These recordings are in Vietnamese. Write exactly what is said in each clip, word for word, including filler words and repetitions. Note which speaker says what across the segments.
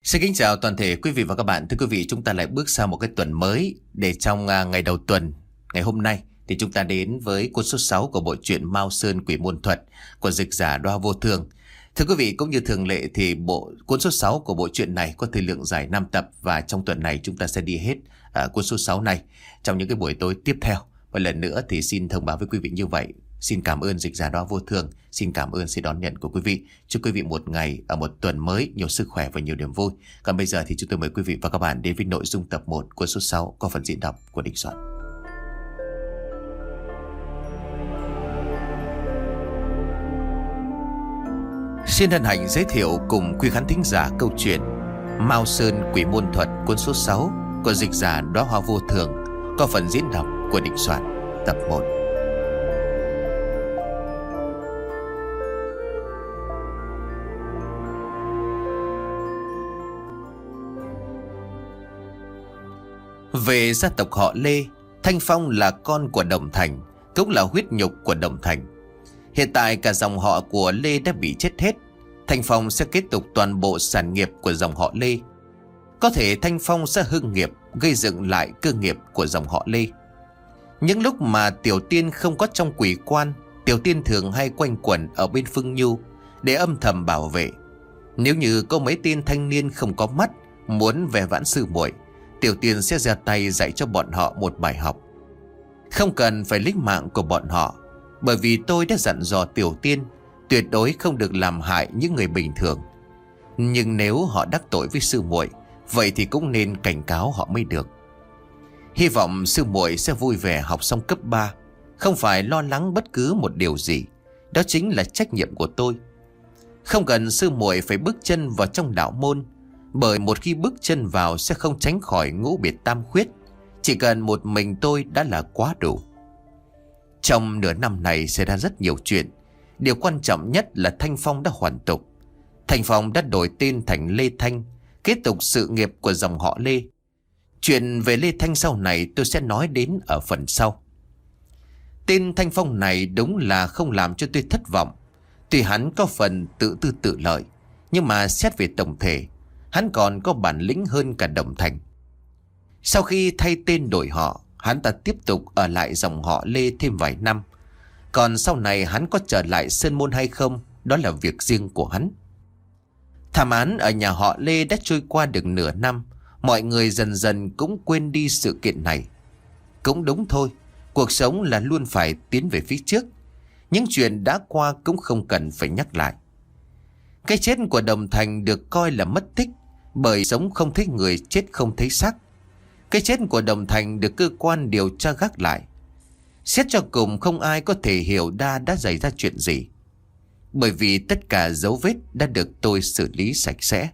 Speaker 1: Xin kính chào toàn thể quý vị và các bạn. Thưa quý vị, chúng ta lại bước sang một cái tuần mới. Để trong uh, ngày đầu tuần, ngày hôm nay thì chúng ta đến với cuốn số sáu của bộ truyện Mao Sơn Quỷ Môn Thuật của dịch giả Đoa Vô Thường. Thưa quý vị, cũng như thường lệ thì bộ cuốn số sáu của bộ truyện này có thời lượng dài năm tập, và trong tuần này chúng ta sẽ đi hết uh, cuốn số sáu này trong những cái buổi tối tiếp theo. Và lần nữa thì xin thông báo với quý vị như vậy. Xin cảm ơn dịch giả Đoa Vô Thường, xin cảm ơn sự đón nhận của quý vị. Chúc quý vị một ngày ở một tuần mới nhiều sức khỏe và nhiều niềm vui. Còn bây giờ thì chúng tôi mời quý vị và các bạn đến với nội dung tập một của số sáu có phần diễn đọc của Đình Soạn. Xin hân hạnh giới thiệu cùng quý khán thính giả câu chuyện Mao Sơn Quỷ Môn Thuật cuốn số sáu của dịch giả Đoa Vô Thường có phần diễn đọc của Đình Soạn tập một. Về gia tộc họ Lê, Thanh Phong là con của Đồng Thành, cũng là huyết nhục của Đồng Thành. Hiện tại cả dòng họ của Lê đã bị chết hết. Thanh Phong sẽ kết tục toàn bộ sản nghiệp của dòng họ Lê. Có thể Thanh Phong sẽ hưng nghiệp, gây dựng lại cơ nghiệp của dòng họ Lê. Những lúc mà Tiểu Tiên không có trong quỷ quan, Tiểu Tiên thường hay quanh quẩn ở bên Phương Nhu để âm thầm bảo vệ. Nếu như có mấy tên thanh niên không có mắt muốn về vãn sư muội, Tiểu Tiên sẽ ra tay dạy cho bọn họ một bài học. Không cần phải lấy mạng của bọn họ, bởi vì tôi đã dặn dò Tiểu Tiên tuyệt đối không được làm hại những người bình thường. Nhưng nếu họ đắc tội với sư muội, vậy thì cũng nên cảnh cáo họ mới được. Hy vọng sư muội sẽ vui vẻ học xong cấp ba, không phải lo lắng bất cứ một điều gì. Đó chính là trách nhiệm của tôi. Không cần sư muội phải bước chân vào trong đạo môn, bởi một khi bước chân vào sẽ không tránh khỏi ngũ biệt tam khuyết. Chỉ cần một mình tôi đã là quá đủ. Trong nửa năm này xảy ra rất nhiều chuyện. Điều quan trọng nhất là Thanh Phong đã hoàn tục. Thanh Phong đã đổi tên thành Lê Thanh, kết tục sự nghiệp của dòng họ Lê. Chuyện về Lê Thanh sau này tôi sẽ nói đến ở phần sau. Tên Thanh Phong này đúng là không làm cho tôi thất vọng. Tuy hắn có phần tự tư tự lợi, nhưng mà xét về tổng thể, hắn còn có bản lĩnh hơn cả Đồng Thành. Sau khi thay tên đổi họ, hắn ta tiếp tục ở lại dòng họ Lê thêm vài năm. Còn sau này hắn có trở lại Sơn Môn hay không, đó là việc riêng của hắn. Thảm án ở nhà họ Lê đã trôi qua được nửa năm. Mọi người dần dần cũng quên đi sự kiện này. Cũng đúng thôi, cuộc sống là luôn phải tiến về phía trước. Những chuyện đã qua cũng không cần phải nhắc lại. Cái chết của Đồng Thành được coi là mất tích, bởi sống không thấy người, chết không thấy xác. Cái chết của Đồng Thành được cơ quan điều tra gác lại. Xét cho cùng không ai có thể hiểu ra đã xảy ra chuyện gì, bởi vì tất cả dấu vết đã được tôi xử lý sạch sẽ.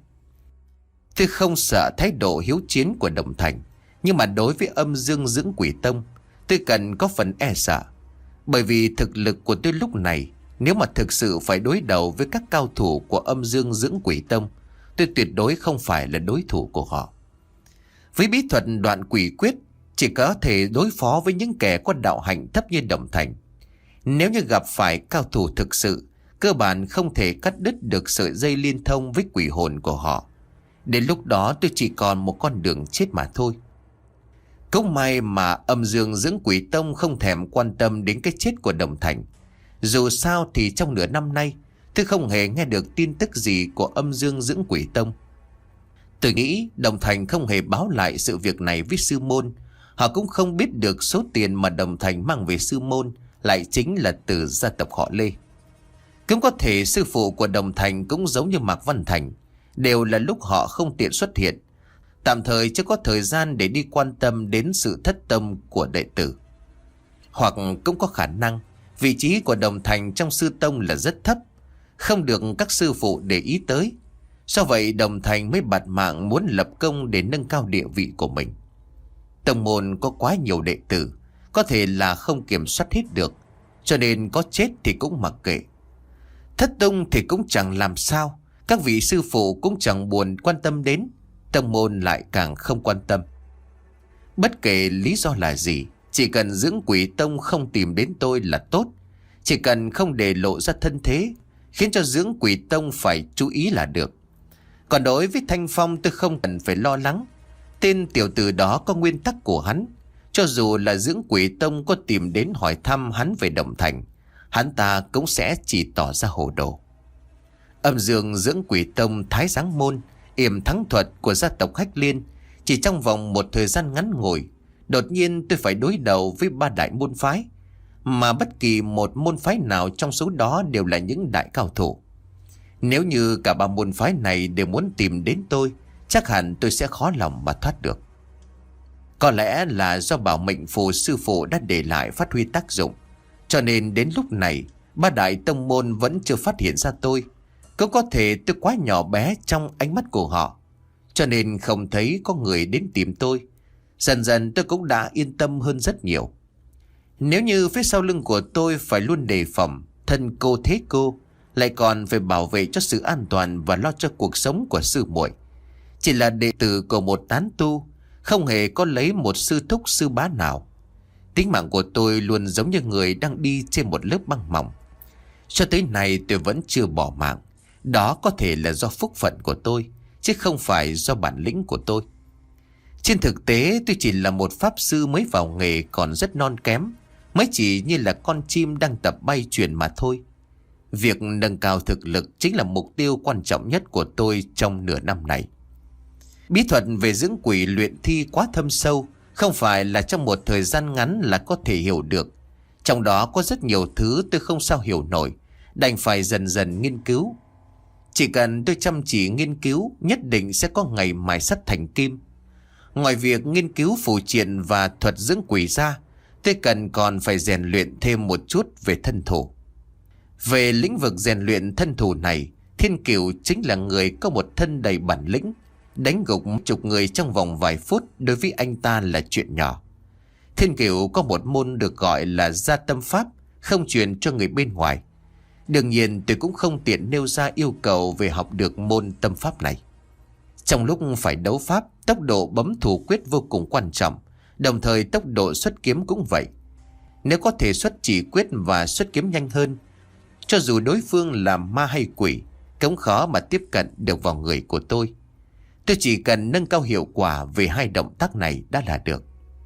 Speaker 1: Tôi không sợ thái độ hiếu chiến của Đồng Thành, nhưng mà đối với âm dương dưỡng quỷ tông, tôi cần có phần e sợ. Bởi vì thực lực của tôi lúc này, nếu mà thực sự phải đối đầu với các cao thủ của âm dương dưỡng quỷ tông, tôi tuyệt đối không phải là đối thủ của họ. Với bí thuật đoạn quỷ quyết, chỉ có thể đối phó với những kẻ có đạo hạnh thấp như Đồng Thành. Nếu như gặp phải cao thủ thực sự, cơ bản không thể cắt đứt được sợi dây liên thông với quỷ hồn của họ. Đến lúc đó tôi chỉ còn một con đường chết mà thôi. Cũng may mà âm dương dưỡng quỷ tông không thèm quan tâm đến cái chết của Đồng Thành. Dù sao thì trong nửa năm nay, tôi không hề nghe được tin tức gì của âm dương dưỡng quỷ tông. Tôi nghĩ Đồng Thành không hề báo lại sự việc này với sư môn. Họ cũng không biết được số tiền mà Đồng Thành mang về sư môn lại chính là từ gia tộc họ Lê. Cũng có thể sư phụ của Đồng Thành cũng giống như Mạc Văn Thành, đều là lúc họ không tiện xuất hiện, tạm thời chưa có thời gian để đi quan tâm đến sự thất tâm của đệ tử. Hoặc cũng có khả năng vị trí của Đồng Thành trong sư tông là rất thấp, không được các sư phụ để ý tới. Do vậy Đồng Thành mới bạt mạng muốn lập công để nâng cao địa vị của mình. Tông môn có quá nhiều đệ tử, có thể là không kiểm soát hết được, cho nên có chết thì cũng mặc kệ. Thất tung thì cũng chẳng làm sao, các vị sư phụ cũng chẳng buồn quan tâm đến, tông môn lại càng không quan tâm. Bất kể lý do là gì, chỉ cần dưỡng quỷ tông không tìm đến tôi là tốt. Chỉ cần không để lộ ra thân thế, khiến cho dưỡng quỷ tông phải chú ý là được. Còn đối với Thanh Phong tôi không cần phải lo lắng. Tên tiểu tử đó có nguyên tắc của hắn. Cho dù là Dưỡng Quỷ Tông có tìm đến hỏi thăm hắn về Đồng Thành, hắn ta cũng sẽ chỉ tỏ ra hồ đồ. Âm dương Dưỡng Quỷ Tông Thái Giáng Môn, yểm thắng thuật của gia tộc Hách Liên, chỉ trong vòng một thời gian ngắn ngủi, đột nhiên tôi phải đối đầu với ba đại môn phái, mà bất kỳ một môn phái nào trong số đó đều là những đại cao thủ. Nếu như cả ba môn phái này đều muốn tìm đến tôi, chắc hẳn tôi sẽ khó lòng mà thoát được. Có lẽ là do bảo mệnh phù sư phụ đã để lại phát huy tác dụng, cho nên đến lúc này ba đại tông môn vẫn chưa phát hiện ra tôi. Cũng có thể tôi quá nhỏ bé trong ánh mắt của họ, cho nên không thấy có người đến tìm tôi. Dần dần tôi cũng đã yên tâm hơn rất nhiều. Nếu như phía sau lưng của tôi phải luôn đề phòng, thân cô thế cô, lại còn phải bảo vệ cho sự an toàn và lo cho cuộc sống của sư muội, chỉ là đệ tử của một tán tu, không hề có lấy một sư thúc sư bá nào, tính mạng của tôi luôn giống như người đang đi trên một lớp băng mỏng. Cho tới nay tôi vẫn chưa bỏ mạng. Đó có thể là do phúc phận của tôi, chứ không phải do bản lĩnh của tôi. Trên thực tế tôi chỉ là một pháp sư mới vào nghề, còn rất non kém, mới chỉ như là con chim đang tập bay chuyển mà thôi. Việc nâng cao thực lực chính là mục tiêu quan trọng nhất của tôi trong nửa năm này. Bí thuật về dưỡng quỷ luyện thi quá thâm sâu, không phải là trong một thời gian ngắn là có thể hiểu được. Trong đó có rất nhiều thứ tôi không sao hiểu nổi, đành phải dần dần nghiên cứu. Chỉ cần tôi chăm chỉ nghiên cứu, nhất định sẽ có ngày mài sắt thành kim. Ngoài việc nghiên cứu phù triện và thuật dưỡng quỷ ra, tôi cần còn phải rèn luyện thêm một chút về thân thủ. Về lĩnh vực rèn luyện thân thủ này, Thiên Cửu chính là người có một thân đầy bản lĩnh. Đánh gục chục người trong vòng vài phút đối với anh ta là chuyện nhỏ. Thiên Cửu có một môn được gọi là gia tâm pháp, không truyền cho người bên ngoài. Đương nhiên tôi cũng không tiện nêu ra yêu cầu về học được môn tâm pháp này. Trong lúc phải đấu pháp, tốc độ bấm thủ quyết vô cùng quan trọng, đồng thời tốc độ xuất kiếm cũng vậy. Nếu có thể xuất chỉ quyết và xuất kiếm nhanh hơn, cho dù đối phương là ma hay quỷ, cũng khó mà tiếp cận được vào người của tôi. Tôi chỉ cần nâng cao hiệu quả về hai động tác này đã là được.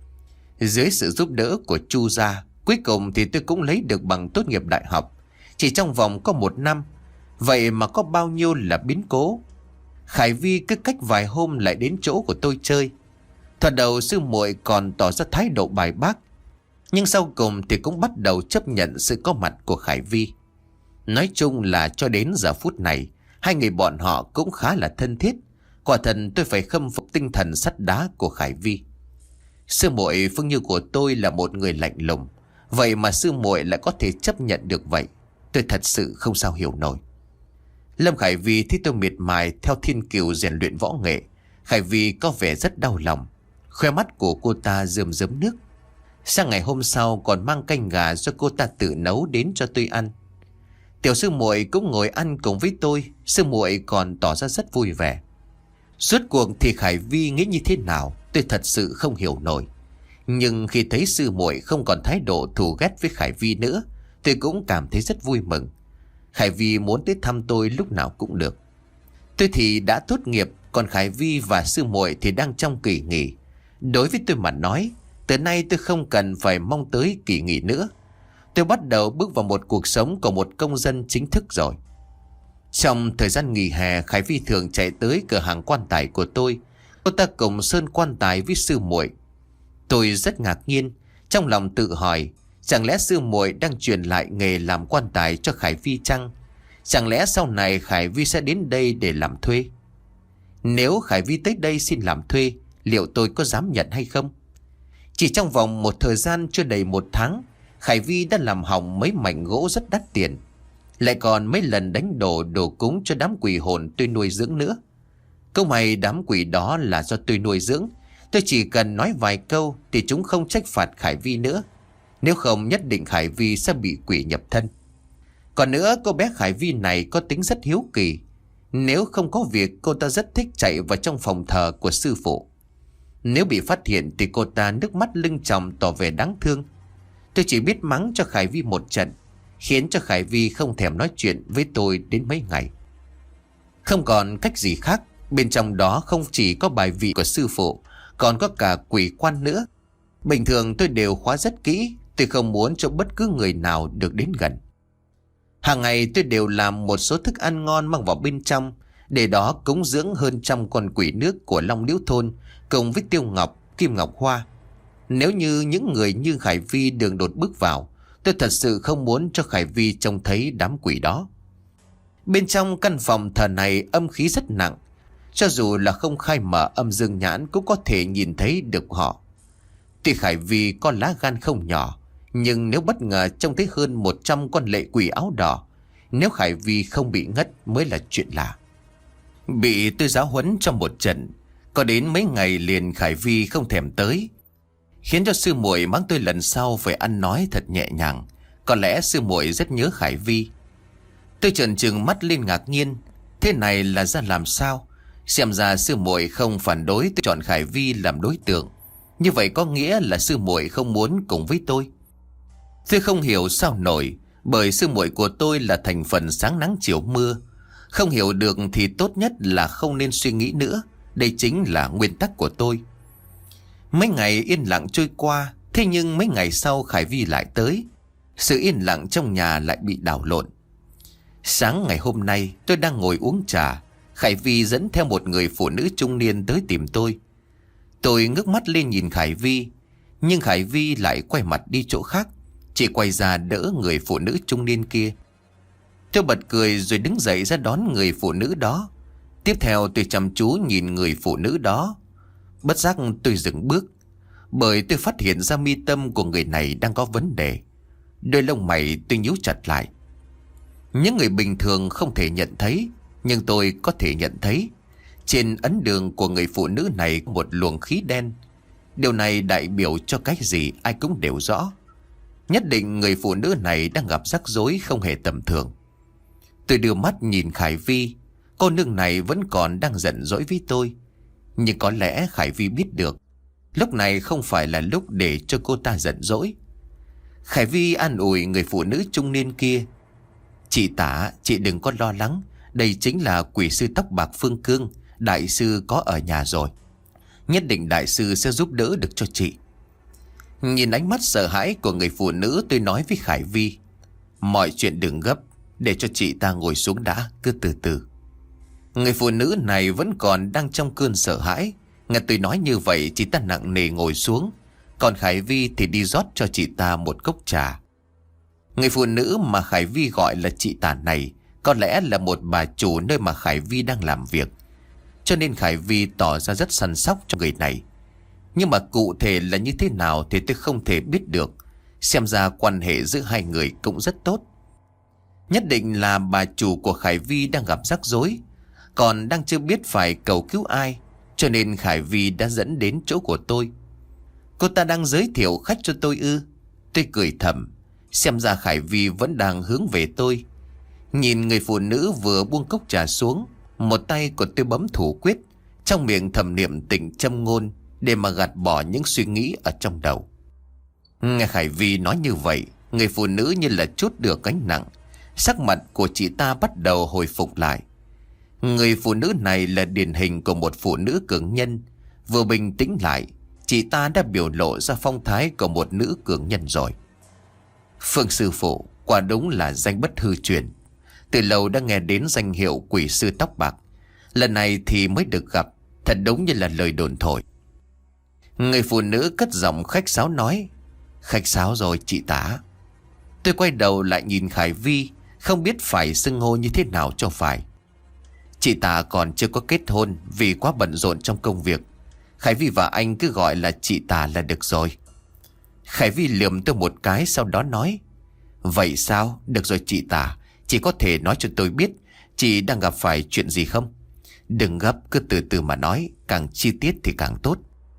Speaker 1: Dưới sự giúp đỡ của Chu gia, cuối cùng thì tôi cũng lấy được bằng tốt nghiệp đại học, chỉ trong vòng có một năm. Vậy mà có bao nhiêu là biến cố. Khải Vi cứ cách vài hôm lại đến chỗ của tôi chơi. Thoạt đầu sư muội còn tỏ ra thái độ bài bác, nhưng sau cùng thì cũng bắt đầu chấp nhận sự có mặt của Khải Vi. Nói chung là cho đến giờ phút này, hai người bọn họ cũng khá là thân thiết. Quả thật tôi phải khâm phục tinh thần sắt đá của Khải Vi. Sư muội Phương Như của tôi là một người lạnh lùng, vậy mà sư muội lại có thể chấp nhận được vậy. Tôi thật sự không sao hiểu nổi. Lâm Khải Vi thấy tôi miệt mài theo Thiên Cửu rèn luyện võ nghệ. Khải Vi có vẻ rất đau lòng, khoe mắt của cô ta rơm rớm nước. Sang ngày hôm sau còn mang canh gà do cô ta tự nấu đến cho tôi ăn. Tiểu sư muội cũng ngồi ăn cùng với tôi. Sư muội còn tỏ ra rất vui vẻ. Suốt cuộc thì Khải Vi nghĩ như thế nào tôi thật sự không hiểu nổi. Nhưng khi thấy sư muội không còn thái độ thù ghét với Khải Vi nữa, tôi cũng cảm thấy rất vui mừng. Khải Vi muốn tới thăm tôi lúc nào cũng được. Tôi thì đã tốt nghiệp, còn Khải Vi và sư muội thì đang trong kỳ nghỉ. Đối với tôi mà nói, từ nay tôi không cần phải mong tới kỳ nghỉ nữa. Tôi bắt đầu bước vào một cuộc sống của một công dân chính thức rồi. Trong thời gian nghỉ hè, Khải Vi thường chạy tới cửa hàng quan tài của tôi. Cô ta cùng sơn quan tài với sư muội. Tôi rất ngạc nhiên, trong lòng tự hỏi, chẳng lẽ sư muội đang truyền lại nghề làm quan tài cho Khải Vi chăng? Chẳng lẽ sau này Khải Vi sẽ đến đây để làm thuê? Nếu Khải Vi tới đây xin làm thuê, liệu tôi có dám nhận hay không? Chỉ trong vòng một thời gian chưa đầy một tháng, Khải Vi đã làm hỏng mấy mảnh gỗ rất đắt tiền, lại còn mấy lần đánh đổ đồ cúng cho đám quỷ hồn tôi nuôi dưỡng nữa. Câu may đám quỷ đó là do tôi nuôi dưỡng. Tôi chỉ cần nói vài câu thì chúng không trách phạt Khải Vi nữa. Nếu không nhất định Khải Vi sẽ bị quỷ nhập thân. Còn nữa, cô bé Khải Vi này có tính rất hiếu kỳ. Nếu không có việc, cô ta rất thích chạy vào trong phòng thờ của sư phụ. Nếu bị phát hiện thì cô ta nước mắt lưng tròng tỏ vẻ đáng thương. Tôi chỉ biết mắng cho Khải Vi một trận, khiến cho Khải Vi không thèm nói chuyện với tôi đến mấy ngày. Không còn cách gì khác, Bên trong đó không chỉ có bài vị của sư phụ, còn có cả quỷ quan nữa. Bình thường tôi đều khóa rất kỹ, tôi không muốn cho bất cứ người nào được đến gần. Hàng ngày tôi đều làm một số thức ăn ngon mang vào bên trong, để đó cúng dưỡng hơn trăm con quỷ nước của Long Liễu thôn cùng với Tiêu Ngọc, Kim Ngọc Hoa. Nếu như những người như Khải Vi đường đột bước vào, tôi thật sự không muốn cho Khải Vi trông thấy đám quỷ đó. Bên trong căn phòng thờ này âm khí rất nặng, cho dù là không khai mở âm dương nhãn cũng có thể nhìn thấy được họ. Tuy Khải Vi có lá gan không nhỏ, nhưng nếu bất ngờ trông thấy hơn một trăm con lệ quỷ áo đỏ, nếu Khải Vi không bị ngất mới là chuyện lạ. Bị tôi giáo huấn trong một trận, có đến mấy ngày liền Khải Vi không thèm tới, khiến cho sư muội mắng tôi lần sau phải ăn nói thật nhẹ nhàng. Có lẽ sư muội rất nhớ Khải Vi. Tôi trợn trừng mắt lên ngạc nhiên, thế này là ra làm sao? Xem ra sư muội không phản đối tôi chọn Khải Vi làm đối tượng. Như vậy có nghĩa là sư muội không muốn cùng với tôi. Tôi không hiểu sao nổi, bởi sư muội của tôi là thành phần sáng nắng chiều mưa. Không hiểu được thì tốt nhất là không nên suy nghĩ nữa. Đây chính là nguyên tắc của tôi. Mấy ngày yên lặng trôi qua, thế nhưng mấy ngày sau Khải Vi lại tới. Sự yên lặng trong nhà lại bị đảo lộn. Sáng ngày hôm nay tôi đang ngồi uống trà, Khải Vi dẫn theo một người phụ nữ trung niên tới tìm tôi. Tôi ngước mắt lên nhìn Khải Vi, nhưng Khải Vi lại quay mặt đi chỗ khác, chỉ quay ra đỡ người phụ nữ trung niên kia. Tôi bật cười rồi đứng dậy ra đón người phụ nữ đó. Tiếp theo tôi chăm chú nhìn người phụ nữ đó. Bất giác tôi dừng bước, bởi tôi phát hiện ra mi tâm của người này đang có vấn đề. Đôi lông mày tôi nhíu chặt lại. Những người bình thường không thể nhận thấy, nhưng tôi có thể nhận thấy. Trên ấn đường của người phụ nữ này có một luồng khí đen. Điều này đại biểu cho cái gì ai cũng đều rõ. Nhất định người phụ nữ này đang gặp rắc rối không hề tầm thường. Tôi đưa mắt nhìn Khải Vi. Cô nương này vẫn còn đang giận dỗi với tôi, nhưng có lẽ Khải Vi biết được lúc này không phải là lúc để cho cô ta giận dỗi. Khải Vi an ủi người phụ nữ trung niên kia. Chị Tả, chị đừng có lo lắng. Đây chính là quỷ sư tóc bạc Phương Cương. Đại sư có ở nhà rồi. Nhất định đại sư sẽ giúp đỡ được cho chị. Nhìn ánh mắt sợ hãi của người phụ nữ, tôi nói với Khải Vi. Mọi chuyện đừng gấp, để cho chị ta ngồi xuống đã, cứ từ từ. Người phụ nữ này vẫn còn đang trong cơn sợ hãi. Nghe tôi nói như vậy, chị ta nặng nề ngồi xuống, còn Khải Vi thì đi rót cho chị ta một cốc trà. Người phụ nữ mà Khải Vi gọi là chị Tả này có lẽ là một bà chủ nơi mà Khải Vi đang làm việc, cho nên Khải Vi tỏ ra rất săn sóc cho người này. Nhưng mà cụ thể là như thế nào thì tôi không thể biết được. Xem ra quan hệ giữa hai người cũng rất tốt. Nhất định là bà chủ của Khải Vi đang gặp rắc rối, còn đang chưa biết phải cầu cứu ai, cho nên Khải Vi đã dẫn đến chỗ của tôi. Cô ta đang giới thiệu khách cho tôi ư? Tôi cười thầm. Xem ra Khải Vi vẫn đang hướng về tôi. Nhìn người phụ nữ vừa buông cốc trà xuống, một tay của tôi bấm thủ quyết, trong miệng thầm niệm tịnh châm ngôn để mà gạt bỏ những suy nghĩ ở trong đầu. Nghe Khải Vi nói như vậy, người phụ nữ như là trút được gánh nặng. Sắc mặt của chị ta bắt đầu hồi phục lại. Người phụ nữ này là điển hình của một phụ nữ cường nhân. Vừa bình tĩnh lại, chị ta đã biểu lộ ra phong thái của một nữ cường nhân rồi. Phương sư phụ, quả đúng là danh bất hư truyền. Từ lâu đã nghe đến danh hiệu quỷ sư tóc bạc. Lần này thì mới được gặp, thật đúng như là lời đồn thổi. Người phụ nữ cất giọng khách sáo nói. Khách sáo rồi chị Tả. Tôi quay đầu lại nhìn Khải Vi, không biết phải xưng hô như thế nào cho phải. Chị Tả còn chưa có kết hôn vì quá bận rộn trong công việc. Khải Vi và anh cứ gọi là chị Tả là được rồi. Khải Vi lườm tôi một cái, sau đó nói. Vậy sao? Được rồi chị Tả, chị có thể nói cho tôi biết chị đang gặp phải chuyện gì không? Đừng gấp, cứ từ từ mà nói, càng chi tiết thì càng tốt.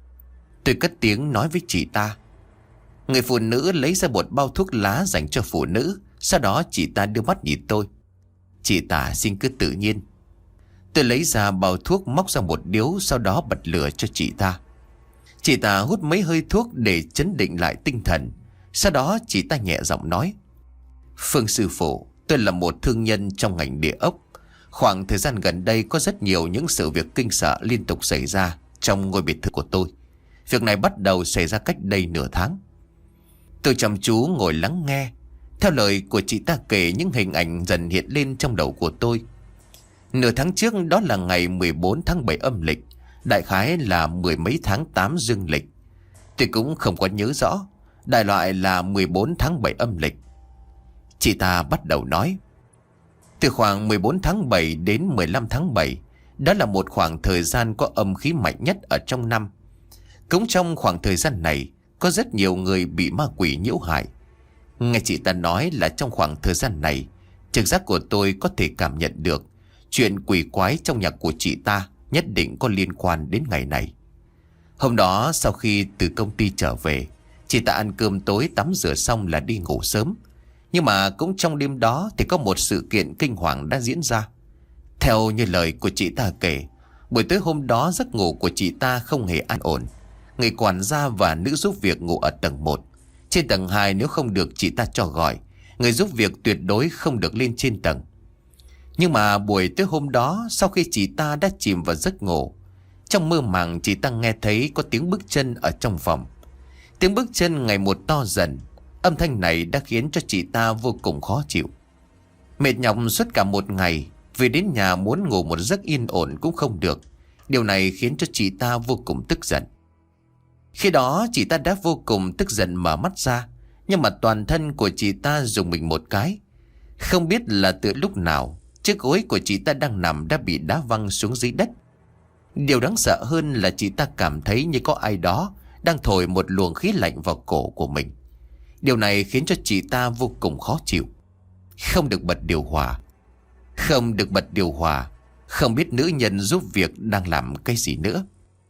Speaker 1: Tôi cất tiếng nói với chị ta. Người phụ nữ lấy ra một bao thuốc lá dành cho phụ nữ. Sau đó chị ta đưa mắt nhìn tôi. Chị Tả xin cứ tự nhiên. Tôi lấy ra bao thuốc, móc ra một điếu, sau đó bật lửa cho chị ta. Chị ta hút mấy hơi thuốc để chấn định lại tinh thần. Sau đó chị ta nhẹ giọng nói. Phương sư phụ, tôi là một thương nhân trong ngành địa ốc. Khoảng thời gian gần đây có rất nhiều những sự việc kinh sợ liên tục xảy ra trong ngôi biệt thự của tôi. Việc này bắt đầu xảy ra cách đây nửa tháng. Tôi chăm chú ngồi lắng nghe. Theo lời của chị ta kể, những hình ảnh dần hiện lên trong đầu của tôi. Nửa tháng trước, đó là ngày mười bốn tháng bảy âm lịch, đại khái là mười mấy tháng tám dương lịch. Tôi cũng không có nhớ rõ, đại loại là mười bốn tháng bảy âm lịch. Chị ta bắt đầu nói: từ khoảng mười bốn tháng bảy đến mười lăm tháng bảy, đó là một khoảng thời gian có âm khí mạnh nhất ở trong năm. Cũng trong khoảng thời gian này, có rất nhiều người bị ma quỷ nhiễu hại. Nghe chị ta nói là trong khoảng thời gian này, trực giác của tôi có thể cảm nhận được chuyện quỷ quái trong nhà của chị ta nhất định có liên quan đến ngày này. Hôm đó sau khi từ công ty trở về, chị ta ăn cơm tối tắm rửa xong là đi ngủ sớm. Nhưng mà cũng trong đêm đó thì có một sự kiện kinh hoàng đã diễn ra. Theo như lời của chị ta kể, buổi tối hôm đó giấc ngủ của chị ta không hề an ổn. Người quản gia và nữ giúp việc ngủ ở tầng một. Trên tầng hai nếu không được chị ta cho gọi, người giúp việc tuyệt đối không được lên trên tầng. Nhưng mà buổi tối hôm đó, sau khi chị ta đã chìm vào giấc ngủ, trong mơ màng chị ta nghe thấy có tiếng bước chân ở trong phòng. Tiếng bước chân ngày một to dần. Âm thanh này đã khiến cho chị ta vô cùng khó chịu. Mệt nhọc suốt cả một ngày, về đến nhà muốn ngủ một giấc yên ổn cũng không được. Điều này khiến cho chị ta vô cùng tức giận. Khi đó chị ta đã vô cùng tức giận mở mắt ra, nhưng mà toàn thân của chị ta rùng mình một cái. Không biết là từ lúc nào, chiếc gối của chị ta đang nằm đã bị đá văng xuống dưới đất. Điều đáng sợ hơn là chị ta cảm thấy như có ai đó đang thổi một luồng khí lạnh vào cổ của mình. Điều này khiến cho chị ta vô cùng khó chịu. Không được bật điều hòa. Không được bật điều hòa. Không biết nữ nhân giúp việc đang làm cái gì nữa.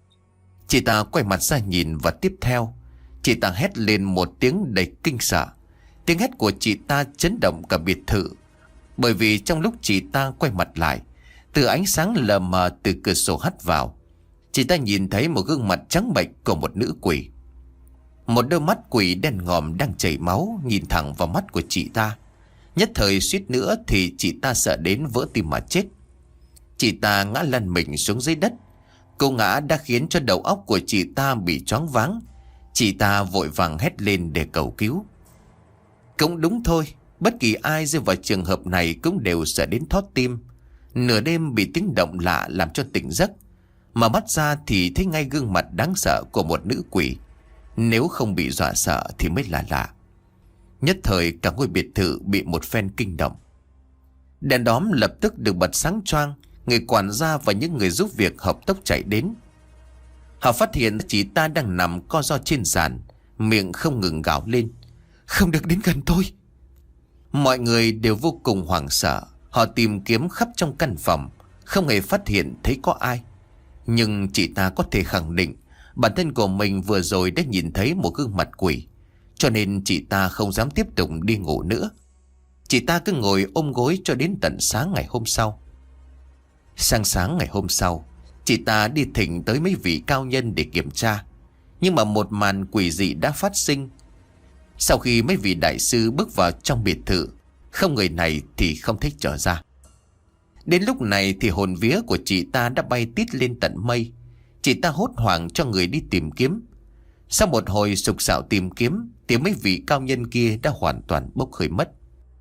Speaker 1: Chị ta quay mặt ra nhìn và tiếp theo, chị ta hét lên một tiếng đầy kinh sợ. Tiếng hét của chị ta chấn động cả biệt thự. Bởi vì trong lúc chị ta quay mặt lại, từ ánh sáng lờ mờ từ cửa sổ hắt vào, chị ta nhìn thấy một gương mặt trắng bệch của một nữ quỷ. Một đôi mắt quỷ đen ngòm đang chảy máu nhìn thẳng vào mắt của chị ta. Nhất thời suýt nữa thì chị ta sợ đến vỡ tim mà chết. Chị ta ngã lăn mình xuống dưới đất. Cô ngã đã khiến cho đầu óc của chị ta bị choáng váng. Chị ta vội vàng hét lên để cầu cứu. Cũng đúng thôi, bất kỳ ai rơi vào trường hợp này cũng đều sợ đến thót tim. Nửa đêm bị tiếng động lạ làm cho tỉnh giấc, mà bắt ra thì thấy ngay gương mặt đáng sợ của một nữ quỷ. Nếu không bị dọa sợ thì mới là lạ. Nhất thời cả ngôi biệt thự bị một phen kinh động. Đèn đóm lập tức được bật sáng choang. Người quản gia và những người giúp việc hợp tốc chạy đến. Họ phát hiện chị ta đang nằm co ro trên sàn, miệng không ngừng gào lên: không được đến gần tôi. Mọi người đều vô cùng hoảng sợ. Họ tìm kiếm khắp trong căn phòng, không hề phát hiện thấy có ai. Nhưng chị ta có thể khẳng định bản thân của mình vừa rồi đã nhìn thấy một gương mặt quỷ, cho nên chị ta không dám tiếp tục đi ngủ nữa. Chị ta cứ ngồi ôm gối cho đến tận sáng ngày hôm sau. Sáng sáng ngày hôm sau, chị ta đi thỉnh tới mấy vị cao nhân để kiểm tra. Nhưng mà một màn quỷ dị đã phát sinh. Sau khi mấy vị đại sư bước vào trong biệt thự, không người này thì không thích trở ra. Đến lúc này thì hồn vía của chị ta đã bay tít lên tận mây. Chị ta hốt hoảng cho người đi tìm kiếm. Sau một hồi sục sạo tìm kiếm thì mấy vị cao nhân kia đã hoàn toàn bốc hơi mất.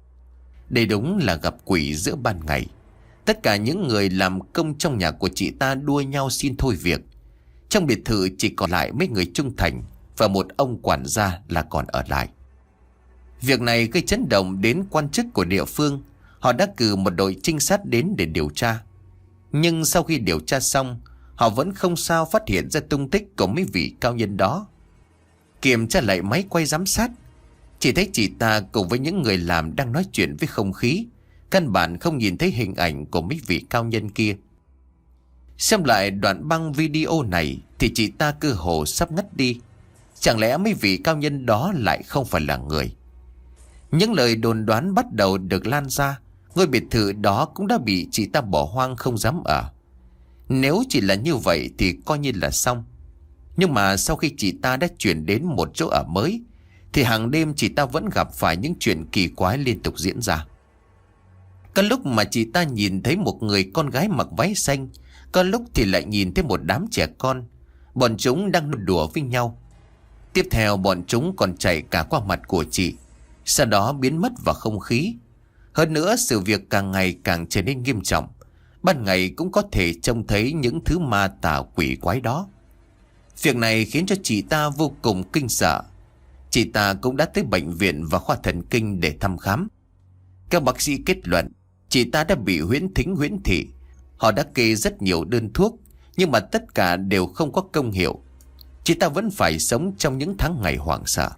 Speaker 1: Đây đúng là gặp quỷ giữa ban ngày. Tất cả những người làm công trong nhà của chị ta đua nhau xin thôi việc. Trong biệt thự chỉ còn lại mấy người trung thành và một ông quản gia là còn ở lại. Việc này gây chấn động đến quan chức của địa phương. Họ đã cử một đội trinh sát đến để điều tra. Nhưng sau khi điều tra xong, họ vẫn không sao phát hiện ra tung tích của mấy vị cao nhân đó. Kiểm tra lại máy quay giám sát, chỉ thấy chị ta cùng với những người làm đang nói chuyện với không khí, căn bản không nhìn thấy hình ảnh của mấy vị cao nhân kia. Xem lại đoạn băng video này thì chị ta cơ hồ sắp ngất đi. Chẳng lẽ mấy vị cao nhân đó lại không phải là người? Những lời đồn đoán bắt đầu được lan ra. Ngôi biệt thự đó cũng đã bị chị ta bỏ hoang không dám ở. Nếu chỉ là như vậy thì coi như là xong. Nhưng mà sau khi chị ta đã chuyển đến một chỗ ở mới thì hàng đêm chị ta vẫn gặp phải những chuyện kỳ quái liên tục diễn ra. Có lúc mà chị ta nhìn thấy một người con gái mặc váy xanh, có lúc thì lại nhìn thấy một đám trẻ con. Bọn chúng đang nô đùa với nhau. Tiếp theo bọn chúng còn chạy cả qua mặt của chị, sau đó biến mất vào không khí. Hơn nữa sự việc càng ngày càng trở nên nghiêm trọng. Ban ngày cũng có thể trông thấy những thứ ma tà quỷ quái đó. Việc này khiến cho chị ta vô cùng kinh sợ. Chị ta cũng đã tới bệnh viện và khoa thần kinh để thăm khám. Các bác sĩ kết luận chị ta đã bị huyễn thính huyễn thị. Họ đã kê rất nhiều đơn thuốc, nhưng mà tất cả đều không có công hiệu. Chị ta vẫn phải sống trong những tháng ngày hoảng sợ.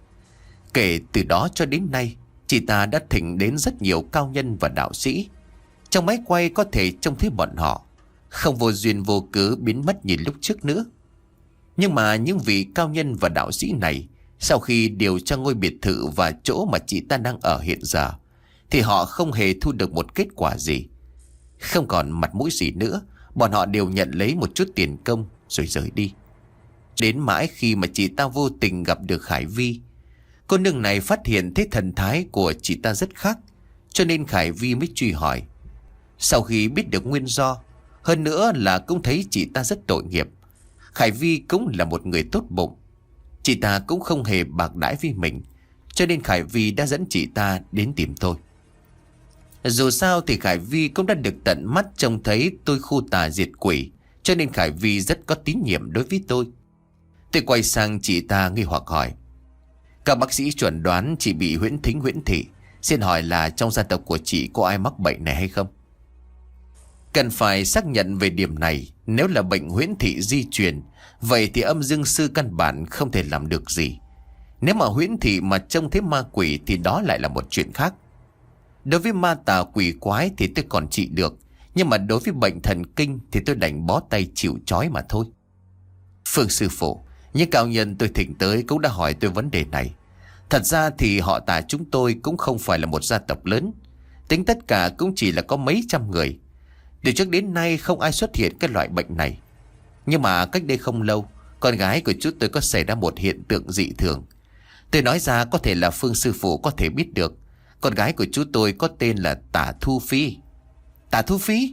Speaker 1: Kể từ đó cho đến nay, chị ta đã thỉnh đến rất nhiều cao nhân và đạo sĩ. Trong máy quay có thể trông thấy bọn họ không vô duyên vô cớ biến mất như lúc trước nữa. Nhưng mà những vị cao nhân và đạo sĩ này, sau khi điều tra ngôi biệt thự và chỗ mà chị ta đang ở hiện giờ, thì họ không hề thu được một kết quả gì. Không còn mặt mũi gì nữa, bọn họ đều nhận lấy một chút tiền công rồi rời đi. Đến mãi khi mà chị ta vô tình gặp được Khải Vi. Cô nương này phát hiện thấy thần thái của chị ta rất khác, cho nên Khải Vi mới truy hỏi. Sau khi biết được nguyên do, hơn nữa là cũng thấy chị ta rất tội nghiệp, Khải Vi cũng là một người tốt bụng. Chị ta cũng không hề bạc đãi với mình, cho nên Khải Vi đã dẫn chị ta đến tìm tôi. Dù sao thì Khải Vi cũng đã được tận mắt trông thấy tôi khu tà diệt quỷ, cho nên Khải Vi rất có tín nhiệm đối với tôi. Tôi quay sang chị ta nghi hoặc hỏi. Các bác sĩ chuẩn đoán chị bị huyễn thính huyễn thị. Xin hỏi là trong gia tộc của chị có ai mắc bệnh này hay không? Cần phải xác nhận về điểm này. Nếu là bệnh huyễn thị di truyền, vậy thì âm dương sư căn bản không thể làm được gì. Nếu mà huyễn thị mà trông thấy ma quỷ thì đó lại là một chuyện khác. Đối với ma tà quỷ quái thì tôi còn trị được, nhưng mà đối với bệnh thần kinh thì tôi đành bó tay chịu trói mà thôi. Phương sư phụ, những cao nhân tôi thỉnh tới cũng đã hỏi tôi vấn đề này. Thật ra thì họ Tà chúng tôi cũng không phải là một gia tộc lớn, tính tất cả cũng chỉ là có mấy trăm người. Từ trước đến nay không ai xuất hiện cái loại bệnh này. Nhưng mà cách đây không lâu, con gái của chú tôi có xảy ra một hiện tượng dị thường. Tôi nói ra có thể là Phương sư phụ có thể biết được. Con gái của chú tôi có tên là Tả Thu Phi. Tả Thu Phi?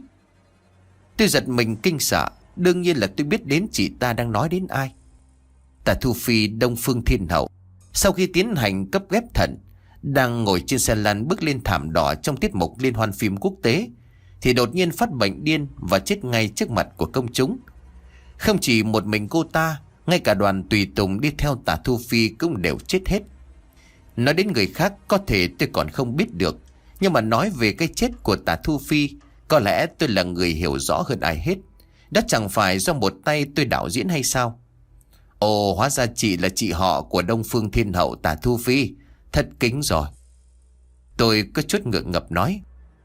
Speaker 1: Tôi giật mình kinh sợ. Đương nhiên là tôi biết đến chị ta đang nói đến ai. Tả Thu Phi Đông Phương Thiên Hậu, sau khi tiến hành cấp ghép thận, đang ngồi trên xe lăn bước lên thảm đỏ trong tiết mục liên hoan phim quốc tế, thì đột nhiên phát bệnh điên và chết ngay trước mặt của công chúng. Không chỉ một mình cô ta, ngay cả đoàn tùy tùng đi theo Tả Thu Phi cũng đều chết hết. Nói đến người khác có thể tôi còn không biết được, nhưng mà nói về cái chết của Tả Thu Phi, có lẽ tôi là người hiểu rõ hơn ai hết. Đó chẳng phải do một tay tôi đạo diễn hay sao? Ồ, hóa ra chị là chị họ của Đông Phương Thiên Hậu Tả Thu Phi. Thật kính rồi. Tôi có chút ngượng ngập nói.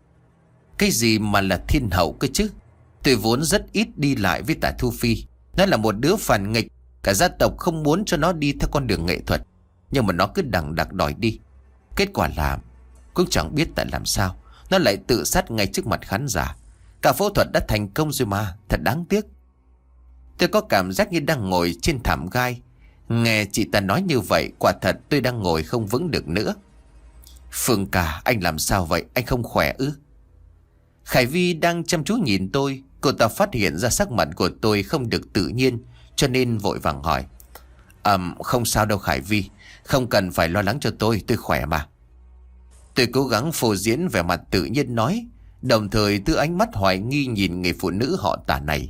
Speaker 1: Cái gì mà là thiên hậu cơ chứ? Tôi vốn rất ít đi lại với Tả Thu Phi. Nó là một đứa phản nghịch. Cả gia tộc không muốn cho nó đi theo con đường nghệ thuật, nhưng mà nó cứ đằng đằng đòi đi. Kết quả là cũng chẳng biết tại làm sao nó lại tự sát ngay trước mặt khán giả. Cả phẫu thuật đã thành công rồi mà. Thật đáng tiếc. Tôi có cảm giác như đang ngồi trên thảm gai. Nghe chị ta nói như vậy, quả thật tôi đang ngồi không vững được nữa. Phương ca, anh làm sao vậy? Anh không khỏe ư? Khải Vi đang chăm chú nhìn tôi. Cô ta phát hiện ra sắc mặt của tôi không được tự nhiên, cho nên vội vàng hỏi. Ừm, không sao đâu Khải Vi. Không cần phải lo lắng cho tôi, tôi khỏe mà. Tôi cố gắng phô diễn vẻ mặt tự nhiên nói, đồng thời đưa ánh mắt hoài nghi nhìn người phụ nữ họ Tả này.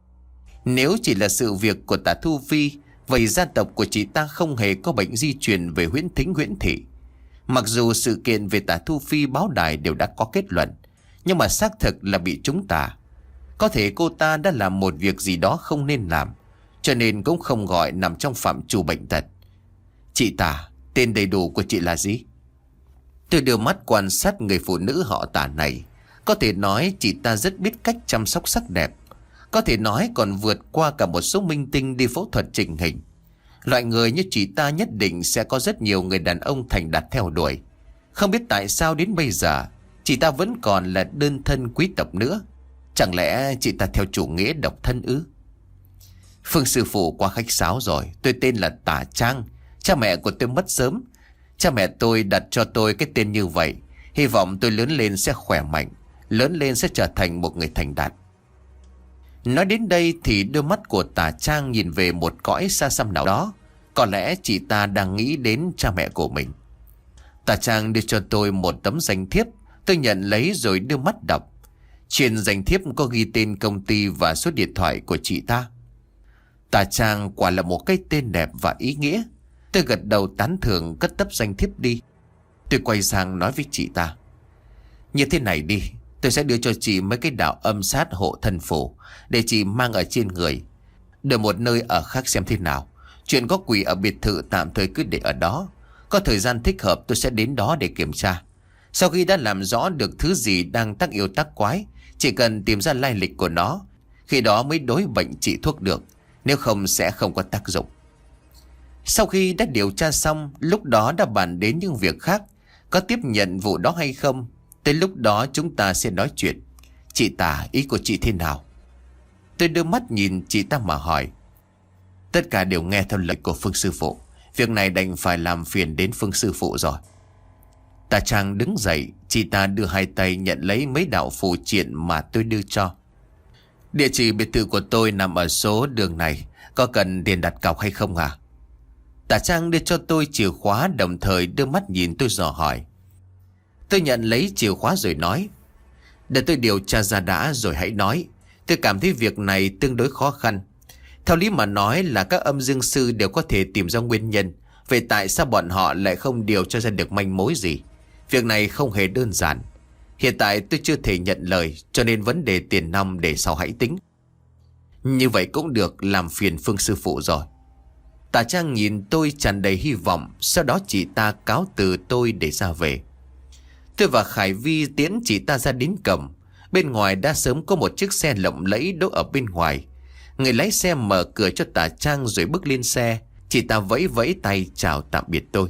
Speaker 1: Nếu chỉ là sự việc của Tả Thu Phi, vậy gia tộc của chị ta không hề có bệnh di truyền về huyễn thính huyễn thị. Mặc dù sự kiện về Tả Thu Phi báo đài đều đã có kết luận, nhưng mà xác thực là bị trúng tà. Có thể cô ta đã làm một việc gì đó không nên làm, cho nên cũng không gọi nằm trong phạm trù bệnh tật. Chị Tả, tên đầy đủ của chị là gì? Tôi đưa mắt quan sát người phụ nữ họ Tả này. Có thể nói chị ta rất biết cách chăm sóc sắc đẹp. Có thể nói còn vượt qua cả một số minh tinh đi phẫu thuật chỉnh hình. Loại người như chị ta nhất định sẽ có rất nhiều người đàn ông thành đạt theo đuổi. Không biết tại sao đến bây giờ chị ta vẫn còn là đơn thân quý tộc nữa. Chẳng lẽ chị ta theo chủ nghĩa độc thân ư? Phương sư phụ quá khách sáo rồi. Tôi tên là Tả Trang. Cha mẹ của tôi mất sớm. Cha mẹ tôi đặt cho tôi cái tên như vậy Hy vọng tôi lớn lên sẽ khỏe mạnh, lớn lên sẽ trở thành một người thành đạt. Nói đến đây thì đôi mắt của Tà Trang nhìn về một cõi xa xăm nào đó. Có lẽ chị ta đang nghĩ đến cha mẹ của mình. Tà Trang đưa cho tôi một tấm danh thiếp. Tôi nhận lấy rồi đưa mắt đọc. Trên danh thiếp có ghi tên công ty và số điện thoại của chị ta. Tà Trang quả là một cái tên đẹp và ý nghĩa. Tôi gật đầu tán thưởng, cất tấm danh thiếp đi. Tôi quay sang nói với chị ta: như thế này đi, tôi sẽ đưa cho chị mấy cái đạo âm sát hộ thân phù để chị mang ở trên người, để một nơi ở khác xem thế nào. Chuyện có quỷ ở biệt thự tạm thời cứ để ở đó. Có thời gian thích hợp tôi sẽ đến đó để kiểm tra. Sau khi đã làm rõ được thứ gì đang tác yêu tác quái, chỉ cần tìm ra lai lịch của nó, khi đó mới đối bệnh trị thuốc được, nếu không sẽ không có tác dụng. Sau khi đã điều tra xong, lúc đó đã bàn đến những việc khác. Có tiếp nhận vụ đó hay không, tới lúc đó chúng ta sẽ nói chuyện. Chị Tà, ý của chị thế nào? Tôi đưa mắt nhìn chị ta mà hỏi. Tất cả đều nghe theo lệnh của Phương sư phụ. Việc này đành phải làm phiền đến Phương sư phụ rồi. Tà Trang đứng dậy. Chị ta đưa hai tay nhận lấy mấy đạo phù triện mà tôi đưa cho. Địa chỉ biệt thự của tôi nằm ở số đường này. Có cần tiền đặt cọc hay không à? Tà Trang đưa cho tôi chìa khóa, đồng thời đưa mắt nhìn tôi dò hỏi. Tôi nhận lấy chìa khóa rồi nói: để tôi điều tra ra đã rồi hãy nói. Tôi cảm thấy việc này tương đối khó khăn. Theo lý mà nói là các âm dương sư đều có thể tìm ra nguyên nhân. Vậy tại sao bọn họ lại không điều tra ra được manh mối gì? Việc này không hề đơn giản. Hiện tại tôi chưa thể nhận lời, cho nên vấn đề tiền nong để sau hãy tính. Như vậy cũng được, làm phiền Phương sư phụ rồi. Tà Trang nhìn tôi tràn đầy hy vọng. Sau đó chị ta cáo từ tôi để ra về. Tôi và Khải Vi tiễn chị ta ra đến cổng. Bên ngoài đã sớm có một chiếc xe lộng lẫy đỗ ở bên ngoài. Người lái xe mở cửa cho Tà Trang rồi bước lên xe. Chị ta vẫy vẫy tay chào tạm biệt tôi.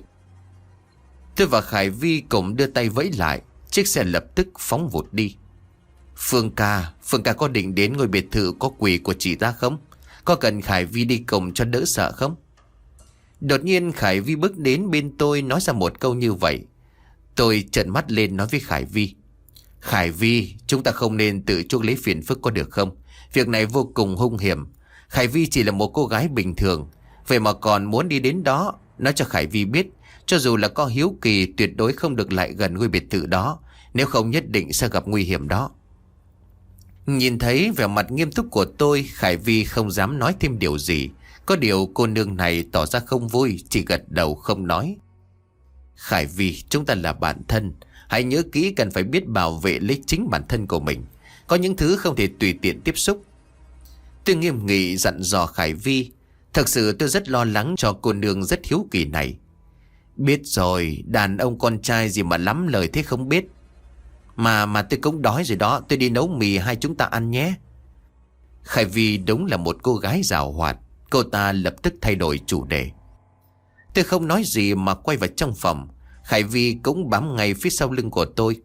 Speaker 1: Tôi và Khải Vi cùng đưa tay vẫy lại. Chiếc xe lập tức phóng vụt đi. Phương ca, Phương ca có định đến ngôi biệt thự có quỷ của chị ta không? Có cần Khải Vi đi cùng cho đỡ sợ không? Đột nhiên Khải Vi bước đến bên tôi nói ra một câu như vậy. Tôi trợn mắt lên nói với Khải Vi: Khải Vi, chúng ta không nên tự chuốc lấy phiền phức có được không? Việc này vô cùng hung hiểm. Khải Vi chỉ là một cô gái bình thường, vậy mà còn muốn đi đến đó. Nói cho Khải Vi biết, cho dù là có hiếu kỳ, tuyệt đối không được lại gần ngôi biệt thự đó, nếu không nhất định sẽ gặp nguy hiểm đó. Nhìn thấy vẻ mặt nghiêm túc của tôi, Khải Vi không dám nói thêm điều gì. Có điều cô nương này tỏ ra không vui, chỉ gật đầu không nói. Khải Vi, chúng ta là bạn thân, hãy nhớ kỹ cần phải biết bảo vệ lấy chính bản thân của mình. Có những thứ không thể tùy tiện tiếp xúc. Tôi nghiêm nghị dặn dò Khải Vi. Thật sự tôi rất lo lắng cho cô nương rất hiếu kỳ này. Biết rồi, đàn ông con trai gì mà lắm lời thế không biết. Mà mà tôi cũng đói rồi đó, tôi đi nấu mì hai chúng ta ăn nhé. Khải Vi đúng là một cô gái giàu hoạt. Cô ta lập tức thay đổi chủ đề. Tôi không nói gì mà quay vào trong phòng. Khải Vi cũng bám ngay phía sau lưng của tôi.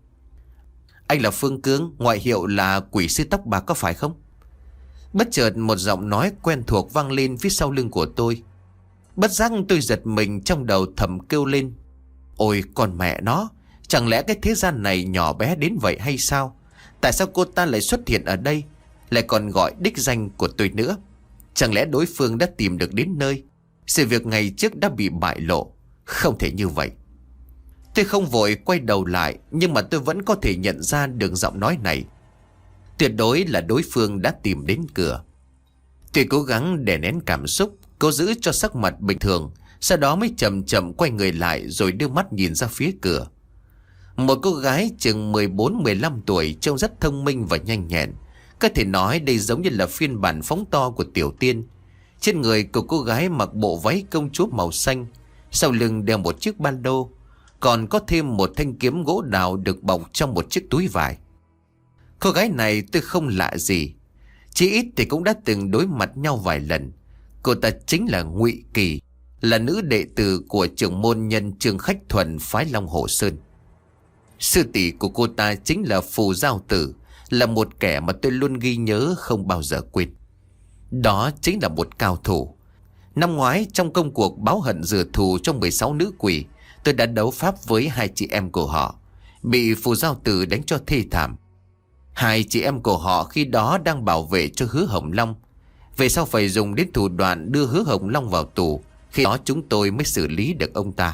Speaker 1: Anh là Phương Cương, ngoại hiệu là quỷ sư tóc bạc có phải không? Bất chợt một giọng nói quen thuộc vang lên phía sau lưng của tôi. Bất giác tôi giật mình, trong đầu thầm kêu lên: ôi con mẹ nó, chẳng lẽ cái thế gian này nhỏ bé đến vậy hay sao? Tại sao cô ta lại xuất hiện ở đây, lại còn gọi đích danh của tôi nữa? Chẳng lẽ đối phương đã tìm được đến nơi? Sự việc ngày trước đã bị bại lộ. Không thể như vậy. Tôi không vội quay đầu lại, nhưng mà tôi vẫn có thể nhận ra được giọng nói này. Tuyệt đối là đối phương đã tìm đến cửa. Tôi cố gắng đè nén cảm xúc, cố giữ cho sắc mặt bình thường, sau đó mới chậm chậm quay người lại rồi đưa mắt nhìn ra phía cửa. Một cô gái chừng mười bốn mười lăm tuổi, trông rất thông minh và nhanh nhẹn. Có thể nói đây giống như là phiên bản phóng to của Tiểu Tiên. Trên người của cô gái mặc bộ váy công chúa màu xanh, sau lưng đeo một chiếc ba lô, còn có thêm một thanh kiếm gỗ đào được bọc trong một chiếc túi vải. Cô gái này tôi không lạ gì, chỉ ít thì cũng đã từng đối mặt nhau vài lần. Cô ta chính là Ngụy Kỳ, là nữ đệ tử của trưởng môn nhân Trương Khách Thuần phái Long Hồ Sơn. Sư tỷ của cô ta chính là Phù Giao Tử, là một kẻ mà tôi luôn ghi nhớ không bao giờ quên. Đó chính là một cao thủ. Năm ngoái trong công cuộc báo hận rửa thù trong mười sáu nữ quỷ, tôi đã đấu pháp với hai chị em của họ. bị phù giao tử đánh cho thê thảm. Hai chị em của họ khi đó đang bảo vệ cho Hứa Hồng Long. Về sau phải dùng đến thủ đoạn đưa Hứa Hồng Long vào tù. Khi đó chúng tôi mới xử lý được ông ta.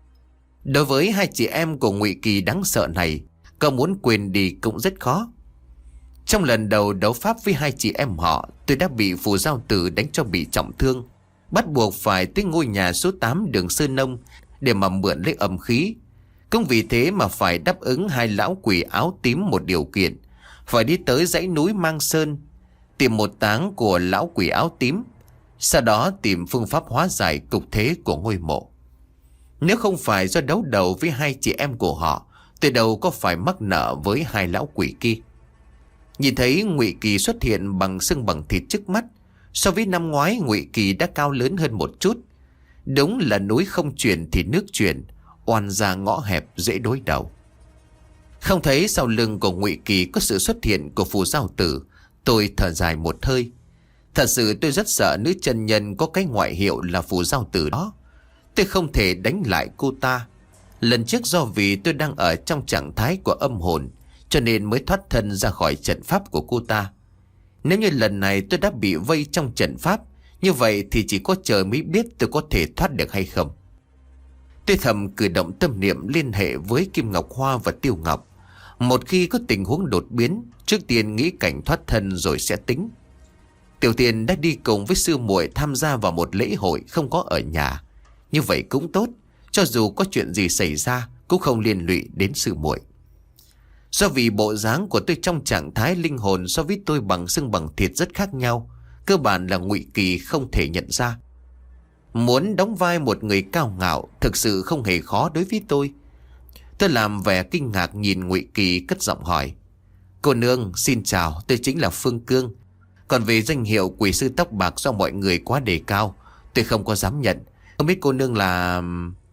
Speaker 1: Đối với hai chị em của Ngụy Kỳ đáng sợ này, có muốn quên đi cũng rất khó. Trong lần đầu đấu pháp với hai chị em họ, tôi đã bị phù giao tử đánh cho bị trọng thương, bắt buộc phải tới ngôi nhà số tám đường Sơn Nông để mà mượn lấy âm khí. Cũng vì thế mà phải đáp ứng hai lão quỷ áo tím một điều kiện, phải đi tới dãy núi Mang Sơn, tìm một táng của lão quỷ áo tím, sau đó tìm phương pháp hóa giải cục thế của ngôi mộ. Nếu không phải do đấu đầu với hai chị em của họ, tôi đâu có phải mắc nợ với hai lão quỷ kia. Nhìn thấy Ngụy Kỳ xuất hiện bằng xương bằng thịt trước mắt, so với năm ngoái Ngụy Kỳ đã cao lớn hơn một chút. Đúng là núi không chuyển thì nước chuyển, oan ra ngõ hẹp dễ đối đầu. Không thấy sau lưng của Ngụy Kỳ có sự xuất hiện của phù giao tử, tôi thở dài một hơi. Thật sự tôi rất sợ nữ chân nhân có cái ngoại hiệu là phù giao tử đó. Tôi không thể đánh lại cô ta. Lần trước do vì tôi đang ở trong trạng thái của âm hồn, cho nên mới thoát thân ra khỏi trận pháp của cô ta. Nếu như lần này tôi đã bị vây trong trận pháp, như vậy thì chỉ có trời mới biết tôi có thể thoát được hay không. Tôi thầm cử động tâm niệm liên hệ với Kim Ngọc Hoa và Tiêu Ngọc. Một khi có tình huống đột biến, trước tiên nghĩ cảnh thoát thân rồi sẽ tính. Tiểu Tiền đã đi cùng với sư muội tham gia vào một lễ hội không có ở nhà. Như vậy cũng tốt, cho dù có chuyện gì xảy ra cũng không liên lụy đến sư muội. Do vì bộ dáng của tôi trong trạng thái linh hồn so với tôi bằng xương bằng thịt rất khác nhau, cơ bản là Ngụy Kỳ không thể nhận ra. Muốn đóng vai một người cao ngạo thực sự không hề khó đối với tôi. Tôi làm vẻ kinh ngạc nhìn Ngụy Kỳ cất giọng hỏi: "Cô nương xin chào, tôi chính là Phương Cương. Còn về danh hiệu quỷ sư tóc bạc do mọi người quá đề cao, tôi không có dám nhận. Không biết cô nương là..."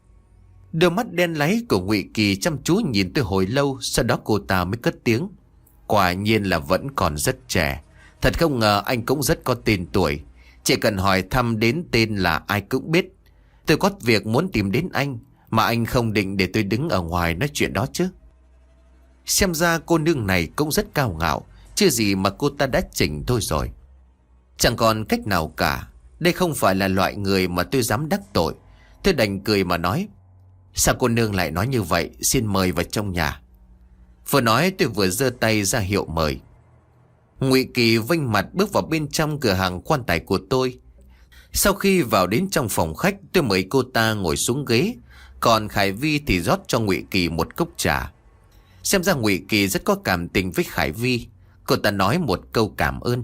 Speaker 1: Đôi mắt đen láy của Ngụy Kỳ chăm chú nhìn tôi hồi lâu, sau đó cô ta mới cất tiếng: "Quả nhiên là vẫn còn rất trẻ. Thật không ngờ anh cũng rất có tên tuổi. Chỉ cần hỏi thăm đến tên là ai cũng biết. Tôi có việc muốn tìm đến anh, mà anh không định để tôi đứng ở ngoài nói chuyện đó chứ." Xem ra cô nương này cũng rất cao ngạo, chưa gì mà cô ta đã chỉnh tôi rồi. Chẳng còn cách nào cả. Đây không phải là loại người mà tôi dám đắc tội. Tôi đành cười mà nói: "Sao cô nương lại nói như vậy? Xin mời vào trong nhà." Vừa nói tôi vừa giơ tay ra hiệu mời. Ngụy Kỳ vênh mặt bước vào bên trong cửa hàng quan tài của tôi. Sau khi vào đến trong phòng khách, tôi mời cô ta ngồi xuống ghế, còn Khải Vi thì rót cho Ngụy Kỳ một cốc trà. Xem ra Ngụy Kỳ rất có cảm tình với Khải Vi. Cô ta nói một câu cảm ơn.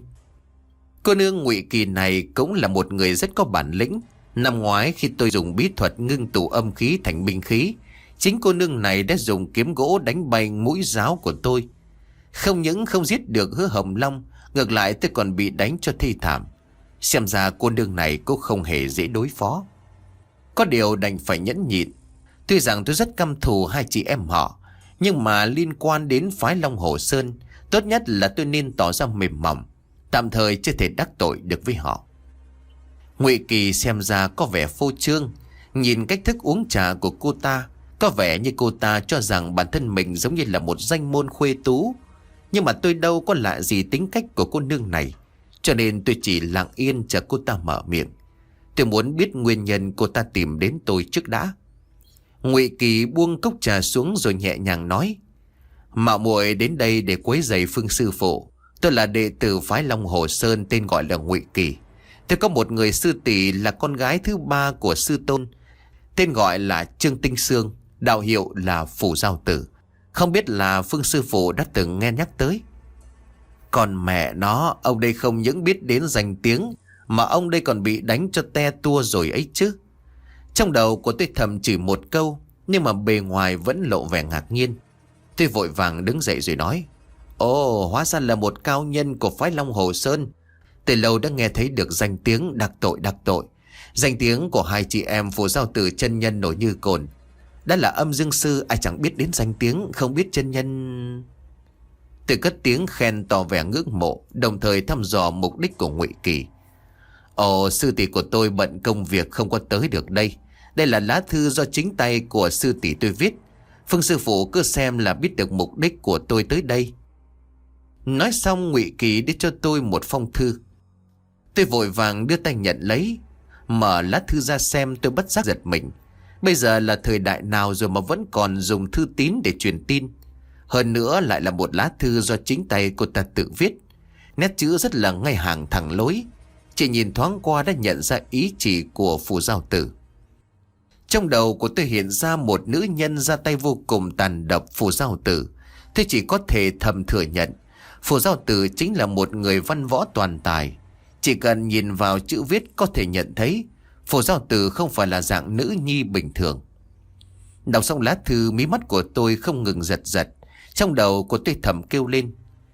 Speaker 1: Cô nương Ngụy Kỳ này cũng là một người rất có bản lĩnh. Năm ngoái khi tôi dùng bí thuật ngưng tụ âm khí thành binh khí, chính cô nương này đã dùng kiếm gỗ đánh bay mũi giáo của tôi. Không những không giết được Hứa Hồng Long, ngược lại tôi còn bị đánh cho thê thảm. Xem ra cô nương này cũng không hề dễ đối phó. Có điều đành phải nhẫn nhịn. Tuy rằng tôi rất căm thù hai chị em họ, nhưng mà liên quan đến phái Long Hồ Sơn, tốt nhất là tôi nên tỏ ra mềm mỏng, tạm thời chưa thể đắc tội được với họ. Ngụy Kỳ xem ra có vẻ phô trương. Nhìn cách thức uống trà của cô ta, có vẻ như cô ta cho rằng bản thân mình giống như là một danh môn khuê tú. Nhưng mà tôi đâu có lạ gì tính cách của cô nương này, cho nên tôi chỉ lặng yên chờ cô ta mở miệng. Tôi muốn biết nguyên nhân cô ta tìm đến tôi trước đã. Ngụy Kỳ buông cốc trà xuống rồi nhẹ nhàng nói: "Mạo muội đến đây để quấy rầy Phương sư phụ. Tôi là đệ tử phái Long Hồ Sơn, tên gọi là Ngụy Kỳ. Tôi có một người sư tỷ là con gái thứ ba của sư tôn, tên gọi là Trương Tinh Sương, đạo hiệu là Phù Giao Tử. Không biết là Phương sư phụ đã từng nghe nhắc tới." Còn mẹ nó, ông đây không những biết đến danh tiếng, mà ông đây còn bị đánh cho te tua rồi ấy chứ. Trong đầu của tôi thầm chửi một câu, nhưng mà bề ngoài vẫn lộ vẻ ngạc nhiên. Tôi vội vàng đứng dậy rồi nói: "Ồ, hóa ra là một cao nhân của phái Long Hồ Sơn. Từ lâu đã nghe thấy được danh tiếng đặc tội đặc tội. Danh tiếng của hai chị em Phù Giao Tử chân nhân nổi như cồn. Đã là âm dương sư, ai chẳng biết đến danh tiếng, không biết chân nhân..." Tôi cất tiếng khen tỏ vẻ ngưỡng mộ, đồng thời thăm dò mục đích của Ngụy Kỳ. "Ồ, sư tỷ của tôi bận công việc không có tới được đây. Đây là lá thư do chính tay của sư tỷ tôi viết. Phương sư phụ cứ xem là biết được mục đích của tôi tới đây. Nói xong Ngụy Kỳ đưa cho tôi một phong thư. Tôi vội vàng đưa tay nhận lấy. Mở lá thư ra xem tôi bất giác giật mình. Bây giờ là thời đại nào rồi mà vẫn còn dùng thư tín để truyền tin. Hơn nữa lại là một lá thư do chính tay cô ta tự viết. Nét chữ rất là ngay hàng thẳng lối. Chỉ nhìn thoáng qua đã nhận ra ý chỉ của Phù Giao Tử. Trong đầu của tôi hiện ra một nữ nhân ra tay vô cùng tàn độc Phù Giao Tử. Tôi chỉ có thể thầm thừa nhận Phù Giao Tử chính là một người văn võ toàn tài. Chỉ cần nhìn vào chữ viết có thể nhận thấy Phù Giao Tử không phải là dạng nữ nhi bình thường. Đọc xong lá thư, mí mắt của tôi không ngừng giật giật. Trong đầu của tôi thầm kêu lên: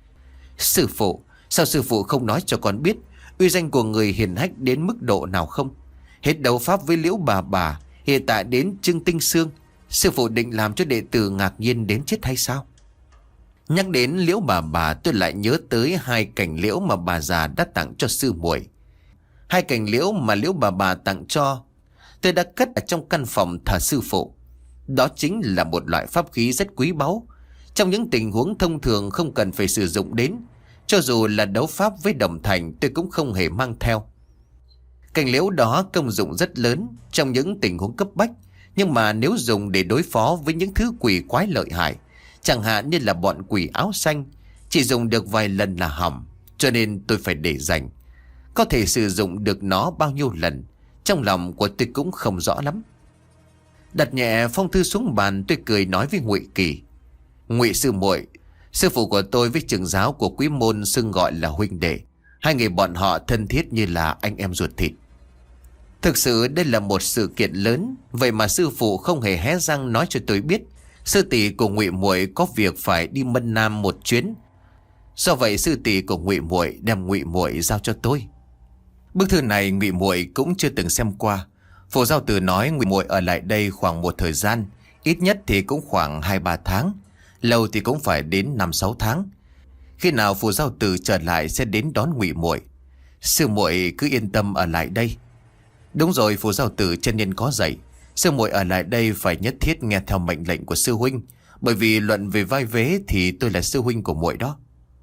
Speaker 1: Sư phụ, sao sư phụ không nói cho con biết uy danh của người hiền hách đến mức độ nào không? Hết đấu pháp với Liễu bà bà, hiện tại đến Trưng Tinh Xương, sư phụ định làm cho đệ tử ngạc nhiên đến chết hay sao? Nhắc đến Liễu bà bà, tôi lại nhớ tới hai cành liễu mà bà già đã tặng cho sư muội. Hai cành liễu mà Liễu bà bà tặng cho tôi đã cất ở trong căn phòng thờ sư phụ. Đó chính là một loại pháp khí rất quý báu. Trong những tình huống thông thường không cần phải sử dụng đến. Cho dù là đấu pháp với Đồng Thành, tôi cũng không hề mang theo. Cành liễu đó công dụng rất lớn trong những tình huống cấp bách. Nhưng mà nếu dùng để đối phó với những thứ quỷ quái lợi hại, chẳng hạn như là bọn quỷ áo xanh, chỉ dùng được vài lần là hỏng. Cho nên tôi phải để dành. Có thể sử dụng được nó bao nhiêu lần, trong lòng của tôi cũng không rõ lắm. Đặt nhẹ phong thư xuống bàn, tôi cười nói với Ngụy Kỳ: Ngụy sư muội, sư phụ của tôi với trưởng giáo của quý môn xưng gọi là huynh đệ. Hai người bọn họ thân thiết như là anh em ruột thịt. Thực sự đây là một sự kiện lớn, vậy mà sư phụ không hề hé răng nói cho tôi biết sư tỷ của Ngụy muội có việc phải đi Mân Nam một chuyến. Do vậy sư tỷ của Ngụy muội đem Ngụy muội giao cho tôi. Bức thư này Ngụy muội cũng chưa từng xem qua. Phù Giao Tử nói Ngụy muội ở lại đây khoảng một thời gian, ít nhất thì cũng khoảng hai ba tháng, lâu thì cũng phải đến năm sáu tháng. Khi nào Phù Giao Tử trở lại sẽ đến đón Ngụy muội. Sư muội cứ yên tâm ở lại đây. Đúng rồi Phù Giao Tử, chân nhân có dạy sư muội ở lại đây phải nhất thiết nghe theo mệnh lệnh của sư huynh, bởi vì luận về vai vế thì tôi là sư huynh của muội đó.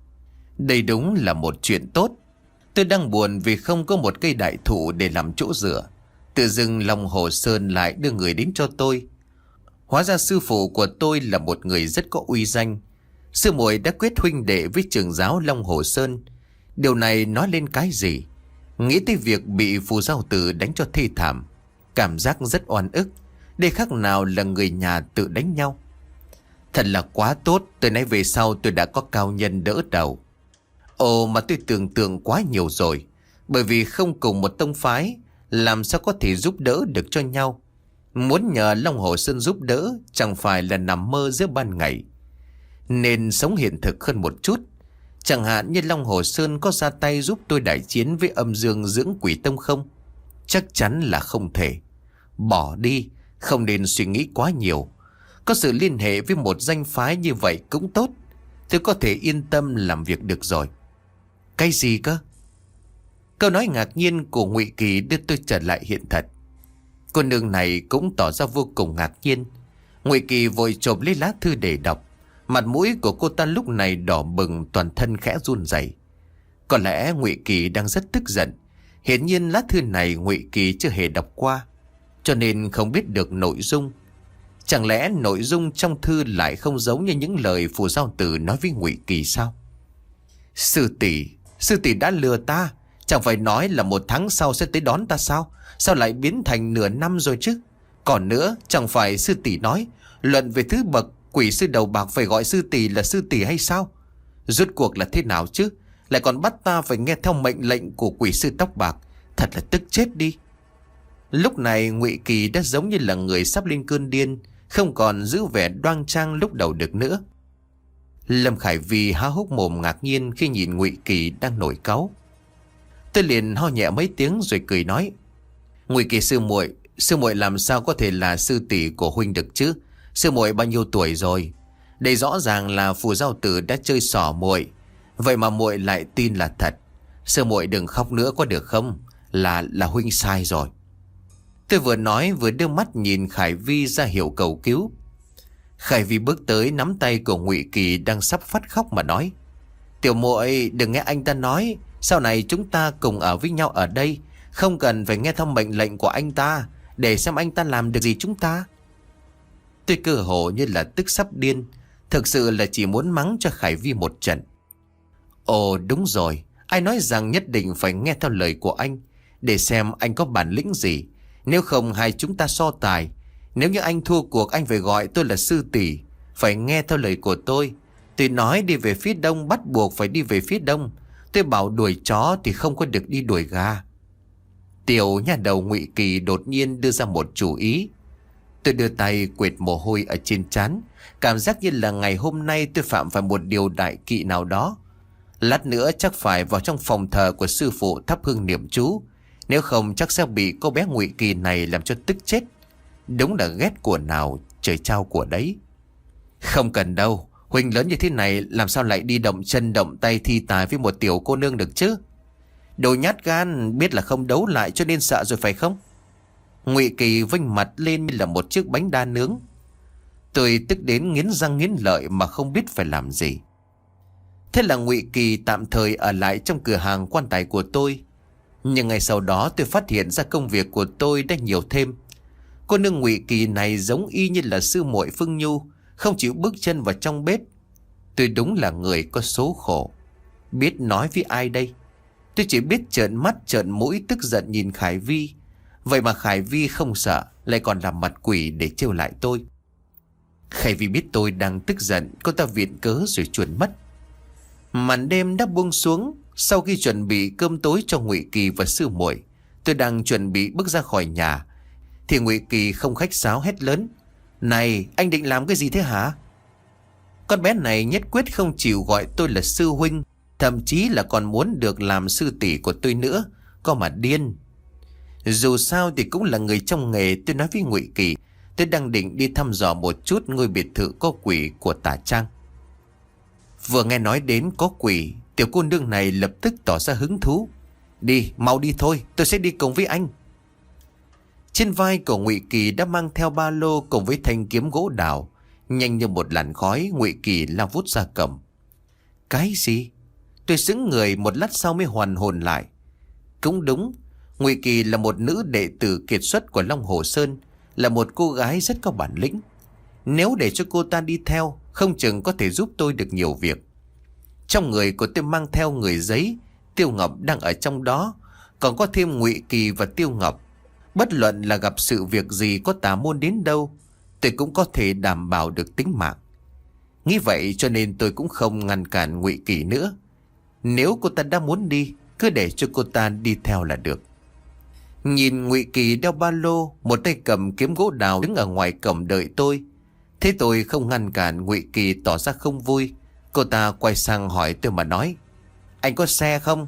Speaker 1: Đây đúng là một chuyện tốt. Tôi đang buồn vì không có một cây đại thụ để làm chỗ dựa. Tự dưng Long Hồ Sơn lại đưa người đến cho tôi. Hóa ra sư phụ của tôi là một người rất có uy danh. Sư muội đã quyết huynh đệ với trưởng giáo Long Hồ Sơn. Điều này nói lên cái gì? Nghĩ tới việc bị Phù Giao Tử đánh cho thê thảm, cảm giác rất oan ức. Đây khác nào là người nhà tự đánh nhau. Thật là quá tốt, từ nay về sau tôi đã có cao nhân đỡ đầu. Ồ mà tôi tưởng tượng quá nhiều rồi. Bởi vì không cùng một tông phái, làm sao có thể giúp đỡ được cho nhau. Muốn nhờ Long Hồ Sơn giúp đỡ chẳng phải là nằm mơ giữa ban ngày. Nên sống hiện thực hơn một chút. Chẳng hạn như Long Hồ Sơn có ra tay giúp tôi đại chiến với âm dương dưỡng quỷ tông không? Chắc chắn là không thể. Bỏ đi, không nên suy nghĩ quá nhiều. Có sự liên hệ với một danh phái như vậy cũng tốt. Tôi có thể yên tâm làm việc được rồi. Cái gì cơ? Câu nói ngạc nhiên của Ngụy Kỳ đưa tôi trở lại hiện thật. Cô nương này cũng tỏ ra vô cùng ngạc nhiên. Ngụy Kỳ vội chộp lấy lá thư để đọc. Mặt mũi của cô ta lúc này đỏ bừng, toàn thân khẽ run rẩy. Có lẽ Ngụy Kỳ đang rất tức giận. Hiển nhiên lá thư này Ngụy Kỳ chưa hề đọc qua, cho nên không biết được nội dung. Chẳng lẽ nội dung trong thư lại không giống như những lời Phù Giao Tử nói với Ngụy Kỳ sao? Sư tỷ, sư tỷ đã lừa ta. Chẳng phải nói là một tháng sau sẽ tới đón ta sao? Sao lại biến thành nửa năm rồi chứ? Còn nữa, chẳng phải sư tỷ nói luận về thứ bậc quỷ sư đầu bạc phải gọi sư tỷ là sư tỷ hay sao? Rốt cuộc là thế nào chứ? Lại còn bắt ta phải nghe theo mệnh lệnh của quỷ sư tóc bạc. Thật là tức chết đi. Lúc này Ngụy Kỳ đã giống như là người sắp lên cơn điên, không còn giữ vẻ đoan trang lúc đầu được nữa. Lâm Khải Vi há hốc mồm ngạc nhiên khi nhìn Ngụy Kỳ đang nổi cáu. Tôi liền ho nhẹ mấy tiếng rồi cười nói: Ngụy Kỳ sư muội, sư muội làm sao có thể là sư tỷ của huynh được chứ? Sư muội bao nhiêu tuổi rồi? Đây rõ ràng là Phù Giao Tử đã chơi xỏ muội, vậy mà muội lại tin là thật. Sư muội đừng khóc nữa có được không? Là là huynh sai rồi. Tôi vừa nói vừa đưa mắt nhìn Khải Vi ra hiệu cầu cứu. Khải Vi bước tới nắm tay của Ngụy Kỳ đang sắp phát khóc mà nói: Tiểu muội đừng nghe anh ta nói, sau này chúng ta cùng ở với nhau ở đây, không cần phải nghe theo mệnh lệnh của anh ta, để xem anh ta làm được gì chúng ta. Tôi cơ hồ như là tức sắp điên, thực sự là chỉ muốn mắng cho Khải Vi một trận. Ồ đúng rồi, ai nói rằng nhất định phải nghe theo lời của anh, để xem anh có bản lĩnh gì. Nếu không hai chúng ta so tài. Nếu như anh thua cuộc, anh phải gọi tôi là sư tỷ, phải nghe theo lời của tôi. Tôi nói đi về phía đông, bắt buộc phải đi về phía đông. Tôi bảo đuổi chó thì không có được đi đuổi gà. Tiểu nhà đầu Ngụy Kỳ đột nhiên đưa ra một chủ ý. Tôi đưa tay quệt mồ hôi ở trên trán, cảm giác như là ngày hôm nay tôi phạm phải một điều đại kỵ nào đó. Lát nữa chắc phải vào trong phòng thờ của sư phụ thắp hương niệm chú, nếu không chắc sẽ bị cô bé Ngụy Kỳ này làm cho tức chết. Đúng là ghét của nào trời trao của đấy. Không cần đâu, huynh lớn như thế này làm sao lại đi động chân động tay thi tài với một tiểu cô nương được chứ? Đồ nhát gan, biết là không đấu lại cho nên sợ rồi phải không? Ngụy Kỳ vênh mặt lên như là một chiếc bánh đa nướng. Tôi tức đến nghiến răng nghiến lợi mà không biết phải làm gì. Thế là Ngụy Kỳ tạm thời ở lại trong cửa hàng quan tài của tôi. Nhưng ngày sau đó tôi phát hiện ra công việc của tôi đã nhiều thêm. Cô nương Ngụy Kỳ này giống y như là sư muội Phương Nhu, không chịu bước chân vào trong bếp. Tôi đúng là người có số khổ. Biết nói với ai đây? Tôi chỉ biết trợn mắt trợn mũi tức giận nhìn Khải Vi. Vậy mà Khải Vi không sợ, lại còn làm mặt quỷ để trêu lại tôi. Khải Vi biết tôi đang tức giận, cô ta viện cớ rồi chuồn mất. Màn đêm đã buông xuống. Sau khi chuẩn bị cơm tối cho Ngụy Kỳ và sư muội, tôi đang chuẩn bị bước ra khỏi nhà thì Ngụy Kỳ không khách sáo hét lớn: Này, anh định làm cái gì thế hả? Con bé này nhất quyết không chịu gọi tôi là sư huynh, thậm chí là còn muốn được làm sư tỷ của tôi nữa. Có mà điên. Dù sao thì cũng là người trong nghề. Tôi nói với Ngụy Kỳ tôi đang định đi thăm dò một chút ngôi biệt thự có quỷ của Tả Trang. Vừa nghe nói đến có quỷ, tiểu cô nương này lập tức tỏ ra hứng thú. Đi, mau đi thôi, tôi sẽ đi cùng với anh. Trên vai của Ngụy Kỳ đã mang theo ba lô cùng với thanh kiếm gỗ đào. Nhanh như một làn khói, Ngụy Kỳ lao vút ra cổng. Cái gì? Tôi sững người một lát sau mới hoàn hồn lại. Cũng đúng, Ngụy Kỳ là một nữ đệ tử kiệt xuất của Long Hồ Sơn, là một cô gái rất có bản lĩnh. Nếu để cho cô ta đi theo, không chừng có thể giúp tôi được nhiều việc. Trong người của tôi mang theo người giấy, Tiêu Ngọc đang ở trong đó, còn có thêm Ngụy Kỳ và Tiêu Ngọc. Bất luận là gặp sự việc gì, có tà môn đến đâu, tôi cũng có thể đảm bảo được tính mạng. Nghĩ vậy cho nên tôi cũng không ngăn cản Ngụy Kỳ nữa. Nếu cô ta đã muốn đi, cứ để cho cô ta đi theo là được. Nhìn Ngụy Kỳ đeo ba lô, một tay cầm kiếm gỗ đào đứng ở ngoài cổng đợi tôi. Thế tôi không ngăn cản, Ngụy Kỳ tỏ ra không vui. Cô ta quay sang hỏi tôi mà nói: Anh có xe không?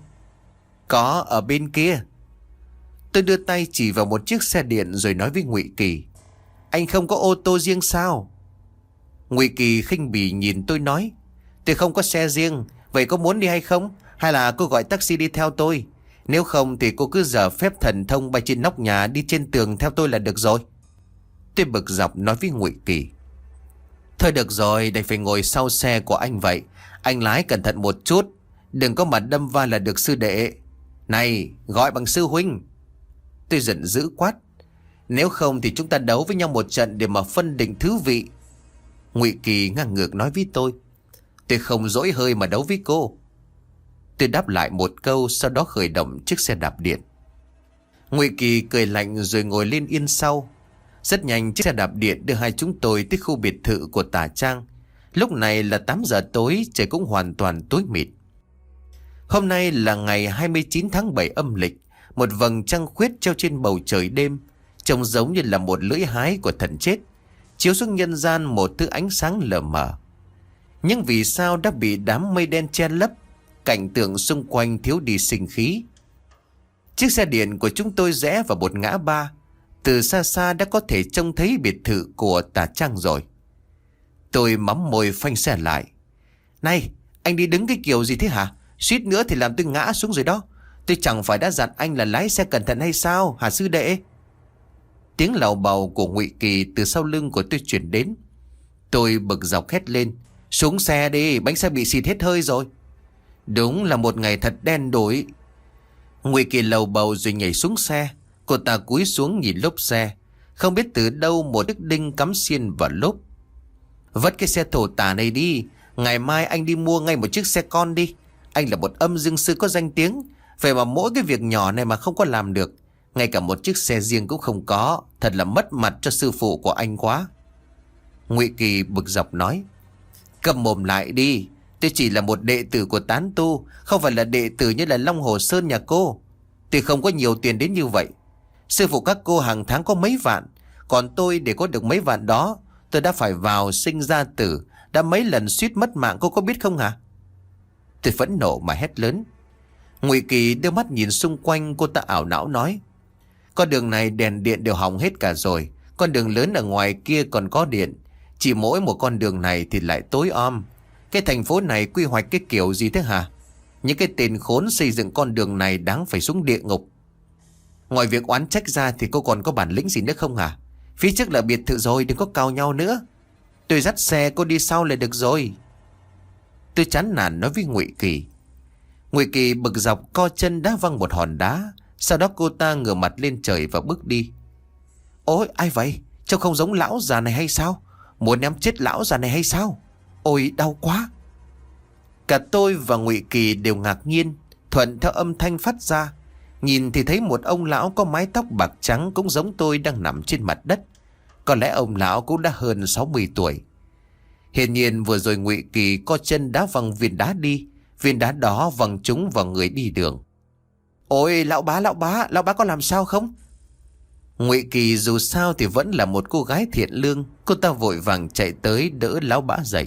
Speaker 1: Có, ở bên kia. Tôi đưa tay chỉ vào một chiếc xe điện rồi nói với Ngụy Kỳ: Anh không có ô tô riêng sao? Ngụy Kỳ khinh bỉ nhìn tôi nói: Tôi không có xe riêng, vậy có muốn đi hay không? Hay là cô gọi taxi đi theo tôi? Nếu không thì cô cứ dở phép thần thông bay trên nóc nhà, đi trên tường theo tôi là được rồi. Tôi bực dọc nói với Ngụy Kỳ: Thôi được rồi, đành phải ngồi sau xe của anh vậy. Anh lái cẩn thận một chút, đừng có mà đâm va là được sư đệ. Này, gọi bằng sư huynh. Tôi giận dữ quát: Nếu không thì chúng ta đấu với nhau một trận để mà phân định thứ vị. Ngụy Kỳ ngang ngược nói với tôi: Tôi không dỗi hơi mà đấu với cô. Tôi đáp lại một câu, sau đó khởi động chiếc xe đạp điện. Ngụy Kỳ cười lạnh rồi ngồi lên yên sau. Rất nhanh chiếc xe đạp điện đưa hai chúng tôi tới khu biệt thự của Tả Trang. Lúc này là tám giờ tối, trời cũng hoàn toàn tối mịt. Hôm nay là ngày hai mươi chín tháng bảy âm lịch. Một vầng trăng khuyết treo trên bầu trời đêm, trông giống như là một lưỡi hái của thần chết, chiếu xuống nhân gian một thứ ánh sáng lờ mờ. Nhưng vì sao đã bị đám mây đen che lấp, cảnh tượng xung quanh thiếu đi sinh khí. Chiếc xe điện của chúng tôi rẽ vào một ngã ba. Từ xa xa đã có thể trông thấy biệt thự của Tả Trang rồi. Tôi mắm môi phanh xe lại. Này, anh đi đứng cái kiểu gì thế hả? Suýt nữa thì làm tôi ngã xuống rồi đó. Tôi chẳng phải đã dặn anh là lái xe cẩn thận hay sao hả sư đệ? Tiếng lào bào của Ngụy Kỳ từ sau lưng của tôi chuyển đến. Tôi bực dọc hét lên: Xuống xe đi, bánh xe bị xịt hết hơi rồi. Đúng là một ngày thật đen đủi. Ngụy Kỳ lầu bầu rồi nhảy xuống xe. Cô ta cúi xuống nhìn lốp xe. Không biết từ đâu một chiếc đinh cắm xiên vào lốp. Vất cái xe thổ tả này đi, ngày mai anh đi mua ngay một chiếc xe con đi. Anh là một âm dương sư có danh tiếng, vậy mà mỗi cái việc nhỏ này mà không có làm được, ngay cả một chiếc xe riêng cũng không có. Thật là mất mặt cho sư phụ của anh quá. Ngụy Kỳ bực dọc nói: Cầm mồm lại đi, tôi chỉ là một đệ tử của tán tu, không phải là đệ tử như là Long Hồ Sơn nhà cô. Tôi không có nhiều tiền đến như vậy. Sư phụ các cô hàng tháng có mấy vạn, còn tôi để có được mấy vạn đó, tôi đã phải vào sinh ra tử, đã mấy lần suýt mất mạng, cô có biết không hả? Tôi phẫn nộ mà hét lớn. Ngụy Kỳ đưa mắt nhìn xung quanh. Cô ta ảo não nói: Con đường này đèn điện đều hỏng hết cả rồi. Con đường lớn ở ngoài kia còn có điện, chỉ mỗi một con đường này thì lại tối om. Cái thành phố này quy hoạch cái kiểu gì thế hả? Những cái tên khốn xây dựng con đường này đáng phải xuống địa ngục. Ngoài việc oán trách ra thì cô còn có bản lĩnh gì nữa không hả? Phía trước là biệt thự rồi, đừng có cào nhau nữa. Tôi dắt xe, cô đi sau là được rồi. Tôi chán nản nói với Ngụy Kỳ. Ngụy Kỳ bực dọc co chân đá văng một hòn đá. Sau đó cô ta ngửa mặt lên trời và bước đi. Ôi ai vậy? Trông không giống lão già này hay sao? Muốn ném chết lão già này hay sao? Ôi đau quá. Cả tôi và Ngụy Kỳ đều ngạc nhiên. Thuận theo âm thanh phát ra, nhìn thì thấy một ông lão có mái tóc bạc trắng cũng giống tôi đang nằm trên mặt đất. Có lẽ ông lão cũng đã hơn sáu mươi tuổi. Hiển nhiên vừa rồi Ngụy Kỳ co chân đá văng viên đá đi. Viên đá đó văng trúng vào người đi đường. Ôi lão bá, lão bá, lão bá có làm sao không? Ngụy Kỳ dù sao thì vẫn là một cô gái thiện lương. Cô ta vội vàng chạy tới đỡ lão bá dậy.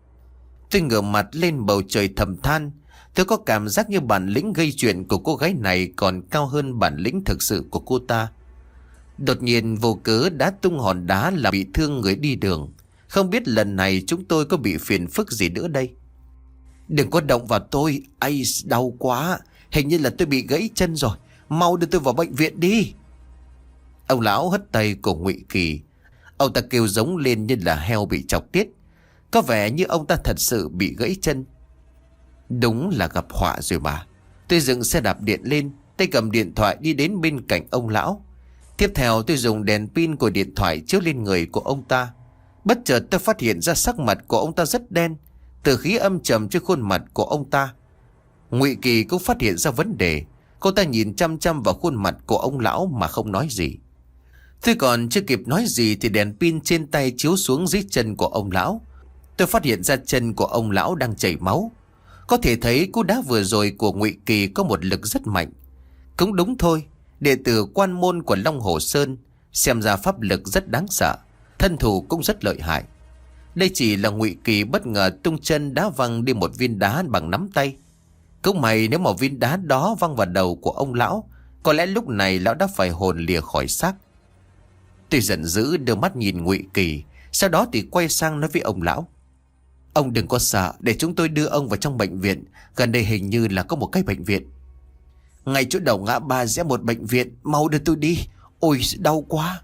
Speaker 1: Tôi ngửa mặt lên bầu trời thầm than. Tôi có cảm giác như bản lĩnh gây chuyện của cô gái này còn cao hơn bản lĩnh thực sự của cô ta. Đột nhiên vô cớ đá tung hòn đá làm bị thương người đi đường. Không biết lần này chúng tôi có bị phiền phức gì nữa đây. Đừng có động vào tôi, ai đau quá. Hình như là tôi bị gãy chân rồi, mau đưa tôi vào bệnh viện đi. Ông lão hất tay của Ngụy Kỳ. Ông ta kêu giống lên như là heo bị chọc tiết. Có vẻ như ông ta thật sự bị gãy chân. Đúng là gặp họa rồi mà. Tôi dựng xe đạp điện lên, tay cầm điện thoại đi đến bên cạnh ông lão. Tiếp theo tôi dùng đèn pin của điện thoại chiếu lên người của ông ta. Bất chợt tôi phát hiện ra sắc mặt của ông ta rất đen, từ khí âm trầm trên khuôn mặt của ông ta. Ngụy Kỳ cũng phát hiện ra vấn đề. Cô ta nhìn chăm chăm vào khuôn mặt của ông lão mà không nói gì. Tôi còn chưa kịp nói gì thì đèn pin trên tay chiếu xuống dưới chân của ông lão. Tôi phát hiện ra chân của ông lão đang chảy máu. Có thể thấy cú đá vừa rồi của Ngụy Kỳ có một lực rất mạnh. Cũng đúng thôi, đệ tử quan môn của Long Hồ Sơn, xem ra pháp lực rất đáng sợ, thân thủ cũng rất lợi hại. Đây chỉ là Ngụy Kỳ bất ngờ tung chân đá văng đi một viên đá bằng nắm tay. Cũng may nếu mà viên đá đó văng vào đầu của ông lão, có lẽ lúc này lão đã phải hồn lìa khỏi xác. Tôi giận dữ đưa mắt nhìn Ngụy Kỳ, sau đó thì quay sang nói với ông lão. Ông đừng có sợ, để chúng tôi đưa ông vào trong bệnh viện. Gần đây hình như là có một cái bệnh viện. Ngay chỗ đầu ngã ba rẽ một bệnh viện, mau đưa tôi đi. Ôi đau quá.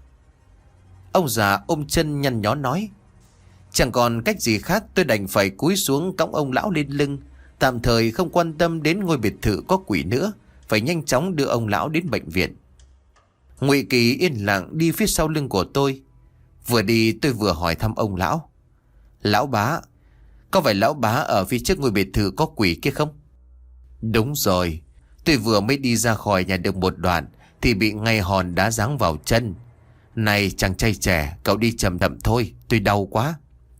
Speaker 1: Ông già ôm chân nhăn nhó nói. Chẳng còn cách gì khác, tôi đành phải cúi xuống cõng ông lão lên lưng, tạm thời không quan tâm đến ngôi biệt thự có quỷ nữa, phải nhanh chóng đưa ông lão đến bệnh viện. Ngụy Kỳ yên lặng đi phía sau lưng của tôi. Vừa đi tôi vừa hỏi thăm ông lão. Lão bá, có phải lão bá ở phía trước ngôi biệt thự có quỷ kia không? Đúng rồi, tôi vừa mới đi ra khỏi nhà được một đoạn thì bị ngay hòn đá giáng vào chân. Này chàng trai trẻ, cậu đi chậm chậm thôi, tôi đau quá.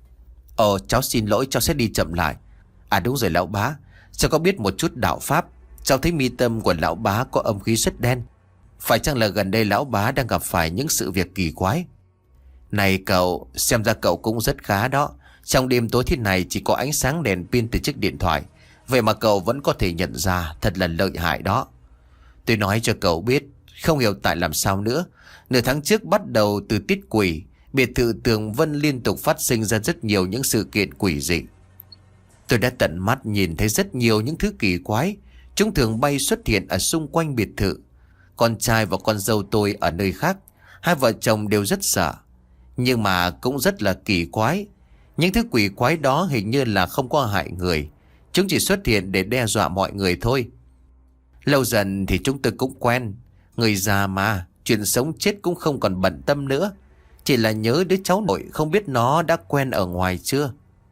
Speaker 1: Ồ, cháu xin lỗi, cháu sẽ đi chậm lại. À đúng rồi lão bá, cháu có biết một chút đạo pháp. Cháu thấy mi tâm của lão bá có âm khí rất đen. Phải chăng là gần đây lão bá đang gặp phải những sự việc kỳ quái? Này cậu, xem ra cậu cũng rất khá đó. Trong đêm tối thế này chỉ có ánh sáng đèn pin từ chiếc điện thoại, vậy mà cậu vẫn có thể nhận ra, thật là lợi hại đó. Tôi nói cho cậu biết, không hiểu tại làm sao nữa, nửa tháng trước bắt đầu từ tiết quỷ, biệt thự Tường Vân liên tục phát sinh ra rất nhiều những sự kiện quỷ dị. Tôi đã tận mắt nhìn thấy rất nhiều những thứ kỳ quái. Chúng thường bay xuất hiện ở xung quanh biệt thự. Con trai và con dâu tôi ở nơi khác, hai vợ chồng đều rất sợ, nhưng mà cũng rất là kỳ quái. Những thứ quỷ quái đó hình như là không có hại người. Chúng chỉ xuất hiện để đe dọa mọi người thôi. Lâu dần thì chúng tôi cũng quen. Người già mà, chuyện sống chết cũng không còn bận tâm nữa. Chỉ là nhớ đứa cháu nội không biết nó đã quen ở ngoài chưa.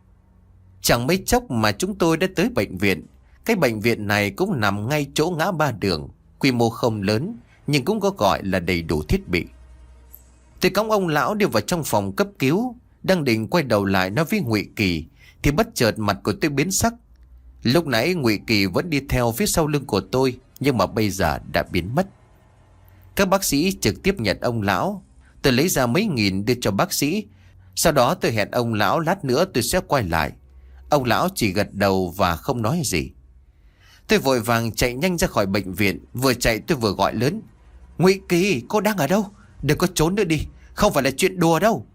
Speaker 1: Chẳng mấy chốc mà chúng tôi đã tới bệnh viện. Cái bệnh viện này cũng nằm ngay chỗ ngã ba đường. Quy mô không lớn nhưng cũng có gọi là đầy đủ thiết bị. Tôi cõng ông lão đi vào trong phòng cấp cứu. Đang định quay đầu lại nói với Ngụy Kỳ thì bất chợt mặt của tôi biến sắc. Lúc nãy Ngụy Kỳ vẫn đi theo phía sau lưng của tôi, nhưng mà bây giờ đã biến mất. Các bác sĩ trực tiếp nhận ông lão. Tôi lấy ra mấy nghìn đưa cho bác sĩ. Sau đó tôi hẹn ông lão lát nữa tôi sẽ quay lại. Ông lão chỉ gật đầu và không nói gì. Tôi vội vàng chạy nhanh ra khỏi bệnh viện. Vừa chạy tôi vừa gọi lớn: Ngụy Kỳ, cô đang ở đâu? Đừng có trốn nữa đi, không phải là chuyện đùa đâu.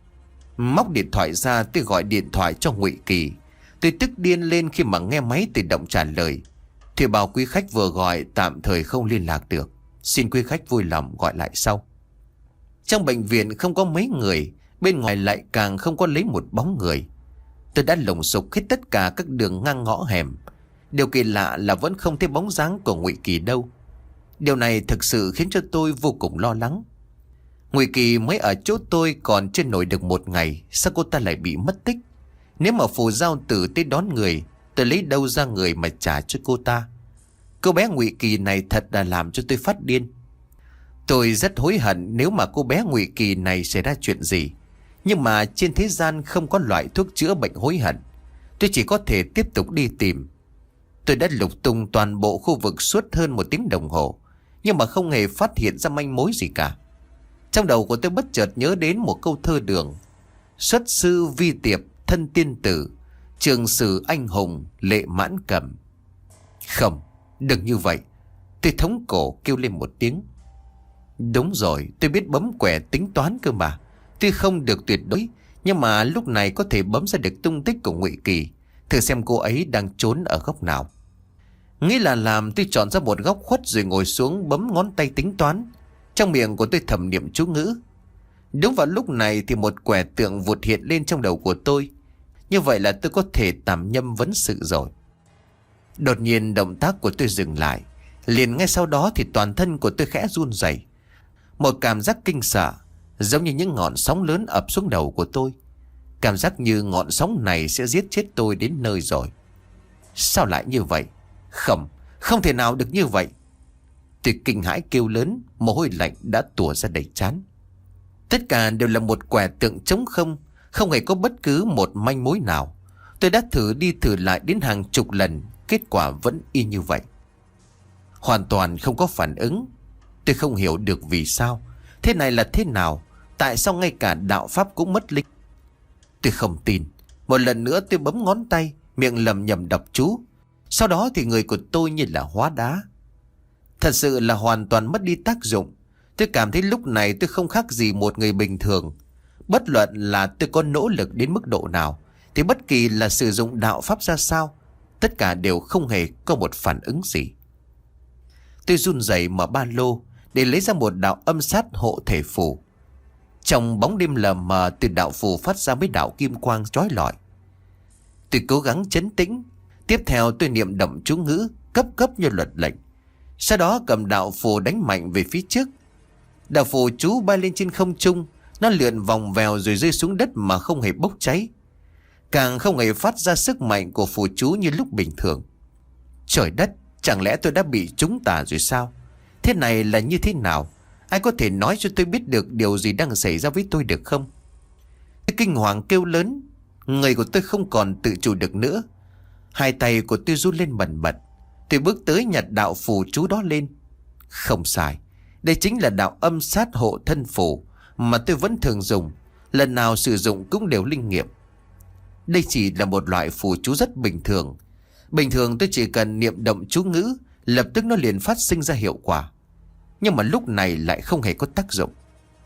Speaker 1: Móc điện thoại ra tôi gọi điện thoại cho Ngụy Kỳ. Tôi tức điên lên khi mà nghe máy tự động trả lời: Thì bảo quý khách vừa gọi tạm thời không liên lạc được, xin quý khách vui lòng gọi lại sau. Trong bệnh viện không có mấy người, bên ngoài lại càng không có lấy một bóng người. Tôi đã lùng sục hết tất cả các đường ngang ngõ hẻm. Điều kỳ lạ là vẫn không thấy bóng dáng của Ngụy Kỳ đâu. Điều này thực sự khiến cho tôi vô cùng lo lắng. Ngụy Kỳ mới ở chỗ tôi còn chưa nổi được một ngày, sao cô ta lại bị mất tích? Nếu mà phù giao tử tới đón người, tôi lấy đâu ra người mà trả cho cô ta? Cô bé Ngụy Kỳ này thật là làm cho tôi phát điên. Tôi rất hối hận nếu mà cô bé Ngụy Kỳ này xảy ra chuyện gì. Nhưng mà trên thế gian không có loại thuốc chữa bệnh hối hận. Tôi chỉ có thể tiếp tục đi tìm. Tôi đã lục tung toàn bộ khu vực suốt hơn một tiếng đồng hồ, nhưng mà không hề phát hiện ra manh mối gì cả. Trong đầu của tôi bất chợt nhớ đến một câu thơ Đường: Xuất sư vi tiệp thân tiên tử, trường sử anh hùng lệ mãn cầm. Không, đừng như vậy. Tôi thống cổ kêu lên một tiếng. Đúng rồi, tôi biết bấm quẻ tính toán cơ mà. Tuy không được tuyệt đối, nhưng mà lúc này có thể bấm ra được tung tích của Ngụy Kỳ. Thử xem cô ấy đang trốn ở góc nào. Nghĩ là làm, tôi chọn ra một góc khuất rồi ngồi xuống bấm ngón tay tính toán. Trong miệng của tôi thầm niệm chú ngữ. Đúng vào lúc này thì một quẻ tượng vụt hiện lên trong đầu của tôi. Như vậy là tôi có thể tạm nhâm vấn sự rồi. Đột nhiên động tác của tôi dừng lại. Liền ngay sau đó thì toàn thân của tôi khẽ run rẩy. Một cảm giác kinh sợ, giống như những ngọn sóng lớn ập xuống đầu của tôi. Cảm giác như ngọn sóng này sẽ giết chết tôi đến nơi rồi. Sao lại như vậy? Không, không thể nào được như vậy. Tôi kinh hãi kêu lớn, mồ hôi lạnh đã tủa ra đầy trán. Tất cả đều là một quẻ tượng trống không, không hề có bất cứ một manh mối nào. Tôi đã thử đi thử lại đến hàng chục lần, kết quả vẫn y như vậy. Hoàn toàn không có phản ứng. Tôi không hiểu được vì sao. Thế này là thế nào? Tại sao ngay cả đạo pháp cũng mất linh? Tôi không tin. Một lần nữa tôi bấm ngón tay, miệng lầm nhầm đọc chú. Sau đó thì người của tôi như là hóa đá. Thật sự là hoàn toàn mất đi tác dụng. Tôi cảm thấy lúc này tôi không khác gì một người bình thường. Bất luận là tôi có nỗ lực đến mức độ nào, thì bất kỳ là sử dụng đạo pháp ra sao, tất cả đều không hề có một phản ứng gì. Tôi run rẩy mở ba lô để lấy ra một đạo âm sát hộ thể phù. Trong bóng đêm lờ mờ, từ đạo phù phát ra mấy đạo kim quang chói lọi. Tôi cố gắng trấn tĩnh. Tiếp theo tôi niệm đậm chú ngữ cấp cấp như luật lệnh. Sau đó cầm đạo phù đánh mạnh về phía trước. Đạo phù chú bay lên trên không trung. Nó lượn vòng vèo rồi rơi xuống đất mà không hề bốc cháy. Càng không hề phát ra sức mạnh của phù chú như lúc bình thường. Trời đất, chẳng lẽ tôi đã bị trúng tà rồi sao? Thế này là như thế nào? Ai có thể nói cho tôi biết được điều gì đang xảy ra với tôi được không? Tôi kinh hoàng kêu lớn. Người của tôi không còn tự chủ được nữa. Hai tay của tôi run lên bần bật. Tôi bước tới nhặt đạo phù chú đó lên. Không sai, đây chính là đạo âm sát hộ thân phù mà tôi vẫn thường dùng. Lần nào sử dụng cũng đều linh nghiệm. Đây chỉ là một loại phù chú rất bình thường. Bình thường tôi chỉ cần niệm động chú ngữ, lập tức nó liền phát sinh ra hiệu quả. Nhưng mà lúc này lại không hề có tác dụng.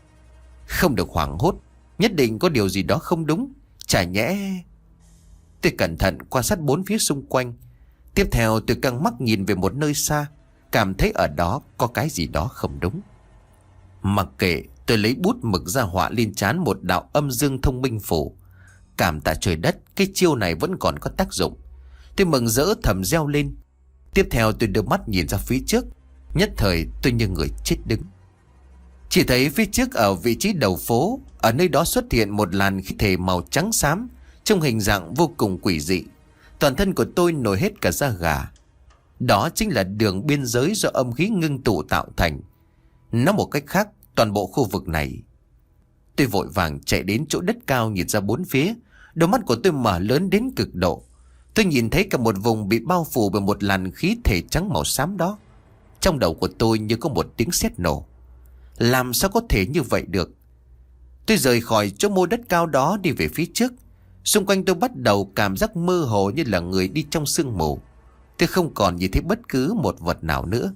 Speaker 1: Không được hoảng hốt, nhất định có điều gì đó không đúng. Chả nhẽ... Tôi cẩn thận quan sát bốn phía xung quanh. Tiếp theo tôi căng mắt nhìn về một nơi xa, cảm thấy ở đó có cái gì đó không đúng. Mặc kệ, tôi lấy bút mực ra họa lên trán một đạo âm dương thông minh phù. Cảm tạ trời đất, cái chiêu này vẫn còn có tác dụng. Tôi mừng rỡ thầm reo lên. Tiếp theo tôi đưa mắt nhìn ra phía trước. Nhất thời tôi như người chết đứng. Chỉ thấy phía trước ở vị trí đầu phố, ở nơi đó xuất hiện một làn khí thể màu trắng xám, trông hình dạng vô cùng quỷ dị. Toàn thân của tôi nổi hết cả da gà. Đó chính là đường biên giới do âm khí ngưng tụ tạo thành. Nói một cách khác, toàn bộ khu vực này. Tôi vội vàng chạy đến chỗ đất cao nhìn ra bốn phía. Đôi mắt của tôi mở lớn đến cực độ. Tôi nhìn thấy cả một vùng bị bao phủ bởi một làn khí thể trắng màu xám đó. Trong đầu của tôi như có một tiếng sét nổ. Làm sao có thể như vậy được? Tôi rời khỏi chỗ mô đất cao đó đi về phía trước. Xung quanh tôi bắt đầu cảm giác mơ hồ như là người đi trong sương mù. Tôi không còn nhìn thấy bất cứ một vật nào nữa.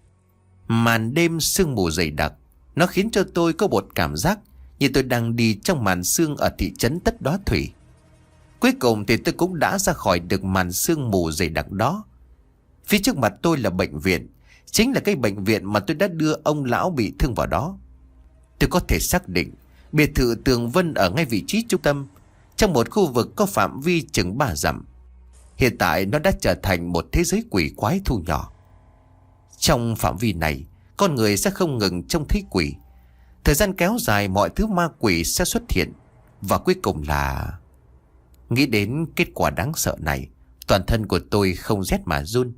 Speaker 1: Màn đêm sương mù dày đặc, nó khiến cho tôi có một cảm giác như tôi đang đi trong màn sương ở thị trấn Tất Đóa Thủy. Cuối cùng thì tôi cũng đã ra khỏi được màn sương mù dày đặc đó. Phía trước mặt tôi là bệnh viện. Chính là cái bệnh viện mà tôi đã đưa ông lão bị thương vào đó. Tôi có thể xác định biệt thự Tường Vân ở ngay vị trí trung tâm, trong một khu vực có phạm vi chừng ba dặm. Hiện tại nó đã trở thành một thế giới quỷ quái thu nhỏ. Trong phạm vi này, con người sẽ không ngừng trông thấy quỷ. Thời gian kéo dài mọi thứ ma quỷ sẽ xuất hiện. Và cuối cùng là... Nghĩ đến kết quả đáng sợ này, toàn thân của tôi không rét mà run.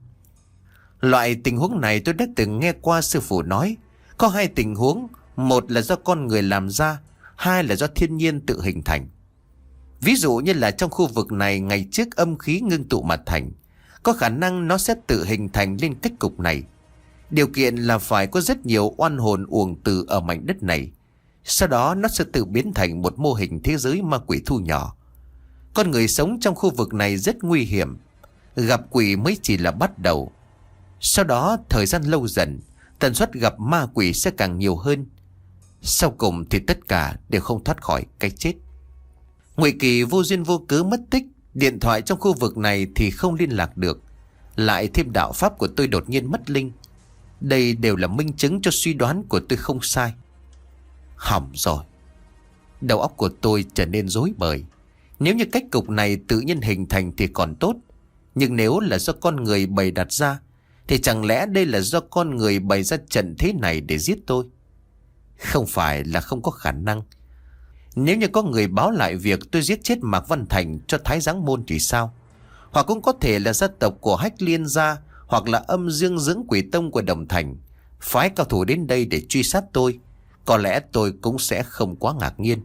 Speaker 1: Loại tình huống này tôi đã từng nghe qua sư phụ nói. Có hai tình huống, một là do con người làm ra, hai là do thiên nhiên tự hình thành. Ví dụ như là trong khu vực này ngày trước âm khí ngưng tụ mà thành, có khả năng nó sẽ tự hình thành lên cách cục này. Điều kiện là phải có rất nhiều oan hồn uổng từ ở mảnh đất này. Sau đó nó sẽ tự biến thành một mô hình thế giới ma quỷ thu nhỏ. Con người sống trong khu vực này rất nguy hiểm. Gặp quỷ mới chỉ là bắt đầu. Sau đó thời gian lâu dần, tần suất gặp ma quỷ sẽ càng nhiều hơn. Sau cùng thì tất cả đều không thoát khỏi cái chết. Ngụy Kỳ vô duyên vô cớ mất tích, điện thoại trong khu vực này thì không liên lạc được. Lại thêm đạo pháp của tôi đột nhiên mất linh. Đây đều là minh chứng cho suy đoán của tôi không sai. Hỏng rồi. Đầu óc của tôi trở nên rối bời. Nếu như cách cục này tự nhiên hình thành thì còn tốt. Nhưng nếu là do con người bày đặt ra, thì chẳng lẽ đây là do con người bày ra trận thế này để giết tôi? Không phải là không có khả năng. Nếu như có người báo lại việc tôi giết chết Mạc Văn Thành cho Thái Giáng Môn thì sao? Hoặc cũng có thể là gia tộc của Hách Liên gia, hoặc là âm dương dưỡng quỷ tông của Đồng Thành phái cao thủ đến đây để truy sát tôi. Có lẽ tôi cũng sẽ không quá ngạc nhiên.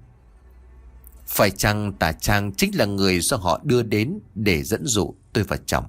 Speaker 1: Phải chăng Tà Trang chính là người do họ đưa đến để dẫn dụ tôi vào chồng?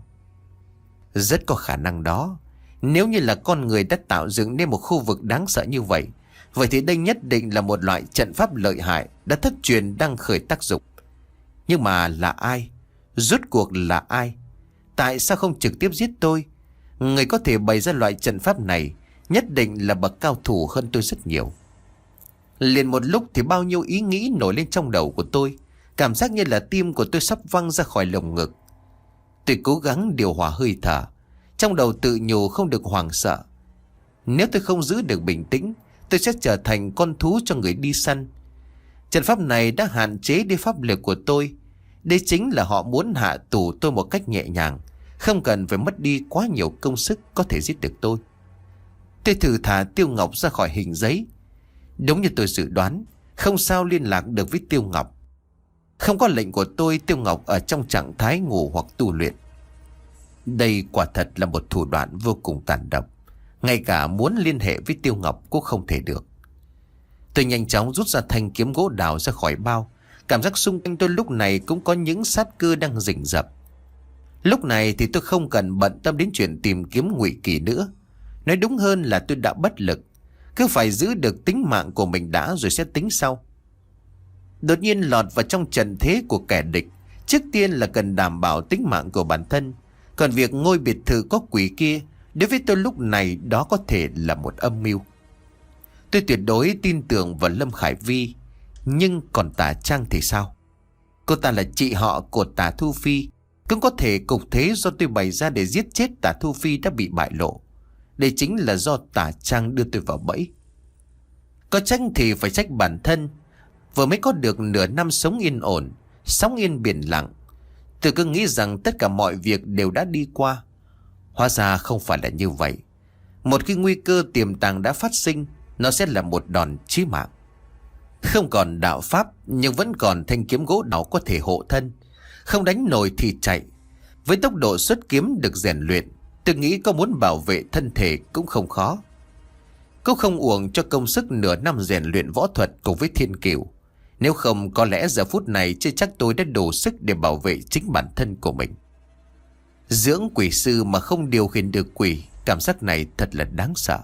Speaker 1: Rất có khả năng đó. Nếu như là con người đã tạo dựng nên một khu vực đáng sợ như vậy, vậy thì đây nhất định là một loại trận pháp lợi hại đã thất truyền đang khởi tác dụng. Nhưng mà là ai? Rốt cuộc là ai? Tại sao không trực tiếp giết tôi? Người có thể bày ra loại trận pháp này nhất định là bậc cao thủ hơn tôi rất nhiều. Liền một lúc thì bao nhiêu ý nghĩ nổi lên trong đầu của tôi. Cảm giác như là tim của tôi sắp văng ra khỏi lồng ngực. Tôi cố gắng điều hòa hơi thở, trong đầu tự nhủ không được hoảng sợ. Nếu tôi không giữ được bình tĩnh, tôi sẽ trở thành con thú cho người đi săn. Trận pháp này đã hạn chế đi pháp lực của tôi. Đây chính là họ muốn hạ tù tôi một cách nhẹ nhàng, không cần phải mất đi quá nhiều công sức có thể giết được tôi. Tôi thử thả Tiêu Ngọc ra khỏi hình giấy. Đúng như tôi dự đoán, không sao liên lạc được với Tiêu Ngọc. Không có lệnh của tôi, Tiêu Ngọc ở trong trạng thái ngủ hoặc tu luyện. Đây quả thật là một thủ đoạn vô cùng tàn độc. Ngay cả muốn liên hệ với Tiêu Ngọc cũng không thể được. Tôi nhanh chóng rút ra thanh kiếm gỗ đào ra khỏi bao. Cảm giác xung quanh tôi lúc này cũng có những sát cơ đang rình rập. Lúc này thì tôi không cần bận tâm đến chuyện tìm kiếm Ngụy Kỳ nữa. Nói đúng hơn là tôi đã bất lực. Cứ phải giữ được tính mạng của mình đã rồi sẽ tính sau. Đột nhiên lọt vào trong trận thế của kẻ địch, trước tiên là cần đảm bảo tính mạng của bản thân. Còn việc ngôi biệt thự có quỷ kia, đối với tôi lúc này đó có thể là một âm mưu. Tôi tuyệt đối tin tưởng vào Lâm Khải Vi. Nhưng còn Tà Trang thì sao? Cô ta là chị họ của Tà Thu Phi. Cũng có thể cục thế do tôi bày ra để giết chết Tà Thu Phi đã bị bại lộ. Đây chính là do Tà Trang đưa tôi vào bẫy. Có trách thì phải trách bản thân. Vừa mới có được nửa năm sống yên ổn, Sóng yên biển lặng. Tôi cứ nghĩ rằng tất cả mọi việc đều đã đi qua. Hóa ra không phải là như vậy. Một khi nguy cơ tiềm tàng đã phát sinh, nó sẽ là một đòn chí mạng. Không còn đạo pháp, nhưng vẫn còn thanh kiếm gỗ đào có thể hộ thân. Không đánh nổi thì chạy. Với tốc độ xuất kiếm được rèn luyện, tôi nghĩ có muốn bảo vệ thân thể cũng không khó. Cũng không uổng cho công sức nửa năm rèn luyện võ thuật cùng với thiên cửu. Nếu không, có lẽ giờ phút này chưa chắc tôi đã đủ sức để bảo vệ chính bản thân của mình. Dưỡng quỷ sư mà không điều khiển được quỷ, cảm giác này thật là đáng sợ.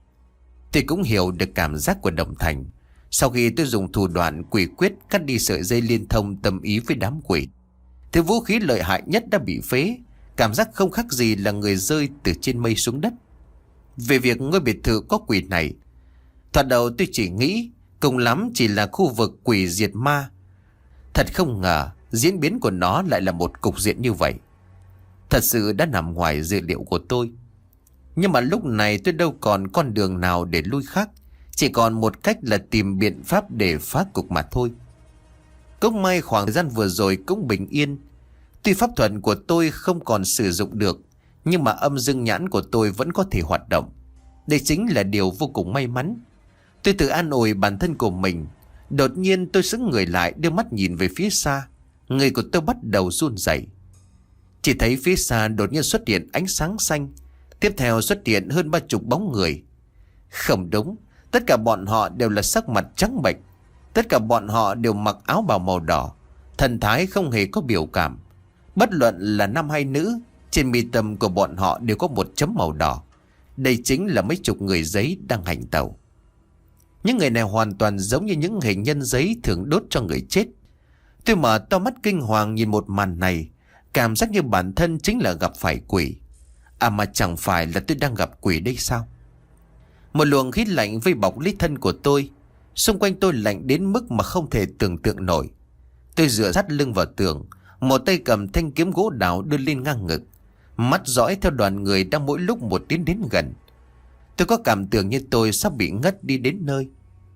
Speaker 1: Tôi cũng hiểu được cảm giác của Đồng Thành. Sau khi tôi dùng thủ đoạn quỷ quyết cắt đi sợi dây liên thông tâm ý với đám quỷ, thì vũ khí lợi hại nhất đã bị phế. Cảm giác không khác gì là người rơi từ trên mây xuống đất. Về việc ngôi biệt thự có quỷ này, thoạt đầu tôi chỉ nghĩ cùng lắm chỉ là khu vực quỷ diệt ma. Thật không ngờ diễn biến của nó lại là một cục diện như vậy. Thật sự đã nằm ngoài dự liệu của tôi. Nhưng mà lúc này tôi đâu còn con đường nào để lui khác. Chỉ còn một cách là tìm biện pháp để phá cục mà thôi. Cũng may khoảng thời gian vừa rồi cũng bình yên. Tuy pháp thuật của tôi không còn sử dụng được, nhưng mà âm dương nhãn của tôi vẫn có thể hoạt động. Đây chính là điều vô cùng may mắn. Tôi tự an ủi bản thân của mình. Đột nhiên tôi sững người lại, đưa mắt nhìn về phía xa. Người của tôi bắt đầu run rẩy. Chỉ thấy phía xa đột nhiên xuất hiện ánh sáng xanh. Tiếp theo xuất hiện hơn ba chục bóng người. Không đúng, tất cả bọn họ đều là sắc mặt trắng bệch. Tất cả bọn họ đều mặc áo bào màu đỏ. Thần thái không hề có biểu cảm. Bất luận là nam hay nữ, trên mi tâm của bọn họ đều có một chấm màu đỏ. Đây chính là mấy chục người giấy đang hành tẩu. Những người này hoàn toàn giống như những hình nhân giấy thường đốt cho người chết. Tôi mở to mắt kinh hoàng nhìn một màn này, cảm giác như bản thân chính là gặp phải quỷ. À mà chẳng phải là tôi đang gặp quỷ đây sao? Một luồng khí lạnh vây bọc lấy thân của tôi. Xung quanh tôi lạnh đến mức mà không thể tưởng tượng nổi. Tôi dựa sát lưng vào tường, một tay cầm thanh kiếm gỗ đào đưa lên ngang ngực, mắt dõi theo đoàn người đang mỗi lúc một tiến đến gần. Tôi có cảm tưởng như tôi sắp bị ngất đi đến nơi.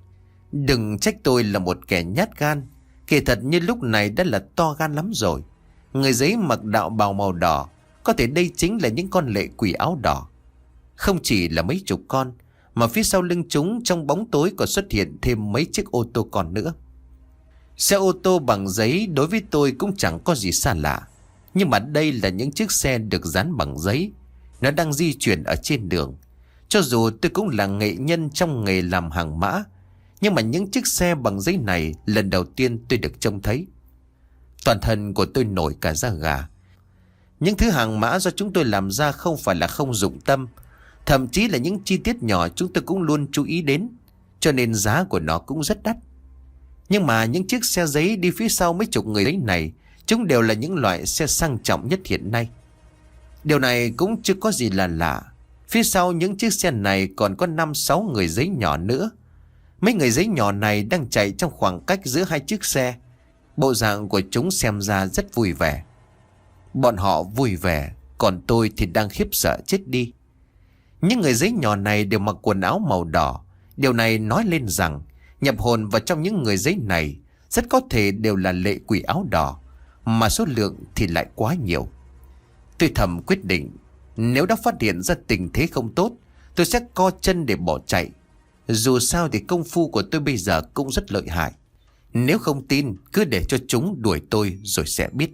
Speaker 1: Đừng trách tôi là một kẻ nhát gan. Kỳ thật như lúc này đã là to gan lắm rồi. Người giấy mặc đạo bào màu đỏ, có thể đây chính là những con lệ quỷ áo đỏ. Không chỉ là mấy chục con, mà phía sau lưng chúng trong bóng tối còn xuất hiện thêm mấy chiếc ô tô còn nữa. Xe ô tô bằng giấy đối với tôi cũng chẳng có gì xa lạ. Nhưng mà đây là những chiếc xe được dán bằng giấy. Nó đang di chuyển ở trên đường. Cho dù tôi cũng là nghệ nhân trong nghề làm hàng mã, nhưng mà những chiếc xe bằng giấy này lần đầu tiên tôi được trông thấy. Toàn thân của tôi nổi cả da gà. Những thứ hàng mã do chúng tôi làm ra không phải là không dụng tâm. Thậm chí là những chi tiết nhỏ chúng tôi cũng luôn chú ý đến, cho nên giá của nó cũng rất đắt. Nhưng mà những chiếc xe giấy đi phía sau mấy chục người ấy này, chúng đều là những loại xe sang trọng nhất hiện nay. Điều này cũng chưa có gì là lạ. Phía sau những chiếc xe này còn có năm sáu người giấy nhỏ nữa. Mấy người giấy nhỏ này đang chạy trong khoảng cách giữa hai chiếc xe. Bộ dạng của chúng xem ra rất vui vẻ. Bọn họ vui vẻ, còn tôi thì đang khiếp sợ chết đi. Những người giấy nhỏ này đều mặc quần áo màu đỏ. Điều này nói lên rằng nhập hồn vào trong những người giấy này rất có thể đều là lệ quỷ áo đỏ, mà số lượng thì lại quá nhiều. Tôi thầm quyết định, nếu đã phát hiện ra tình thế không tốt, tôi sẽ co chân để bỏ chạy. Dù sao thì công phu của tôi bây giờ cũng rất lợi hại. Nếu không tin, cứ để cho chúng đuổi tôi rồi sẽ biết.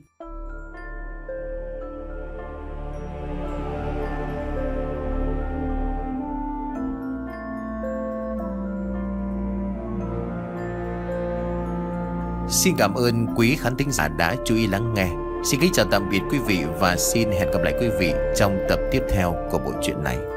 Speaker 1: Xin cảm ơn quý khán thính giả đã chú ý lắng nghe. Xin kính chào tạm biệt quý vị và xin hẹn gặp lại quý vị trong tập tiếp theo của bộ truyện này.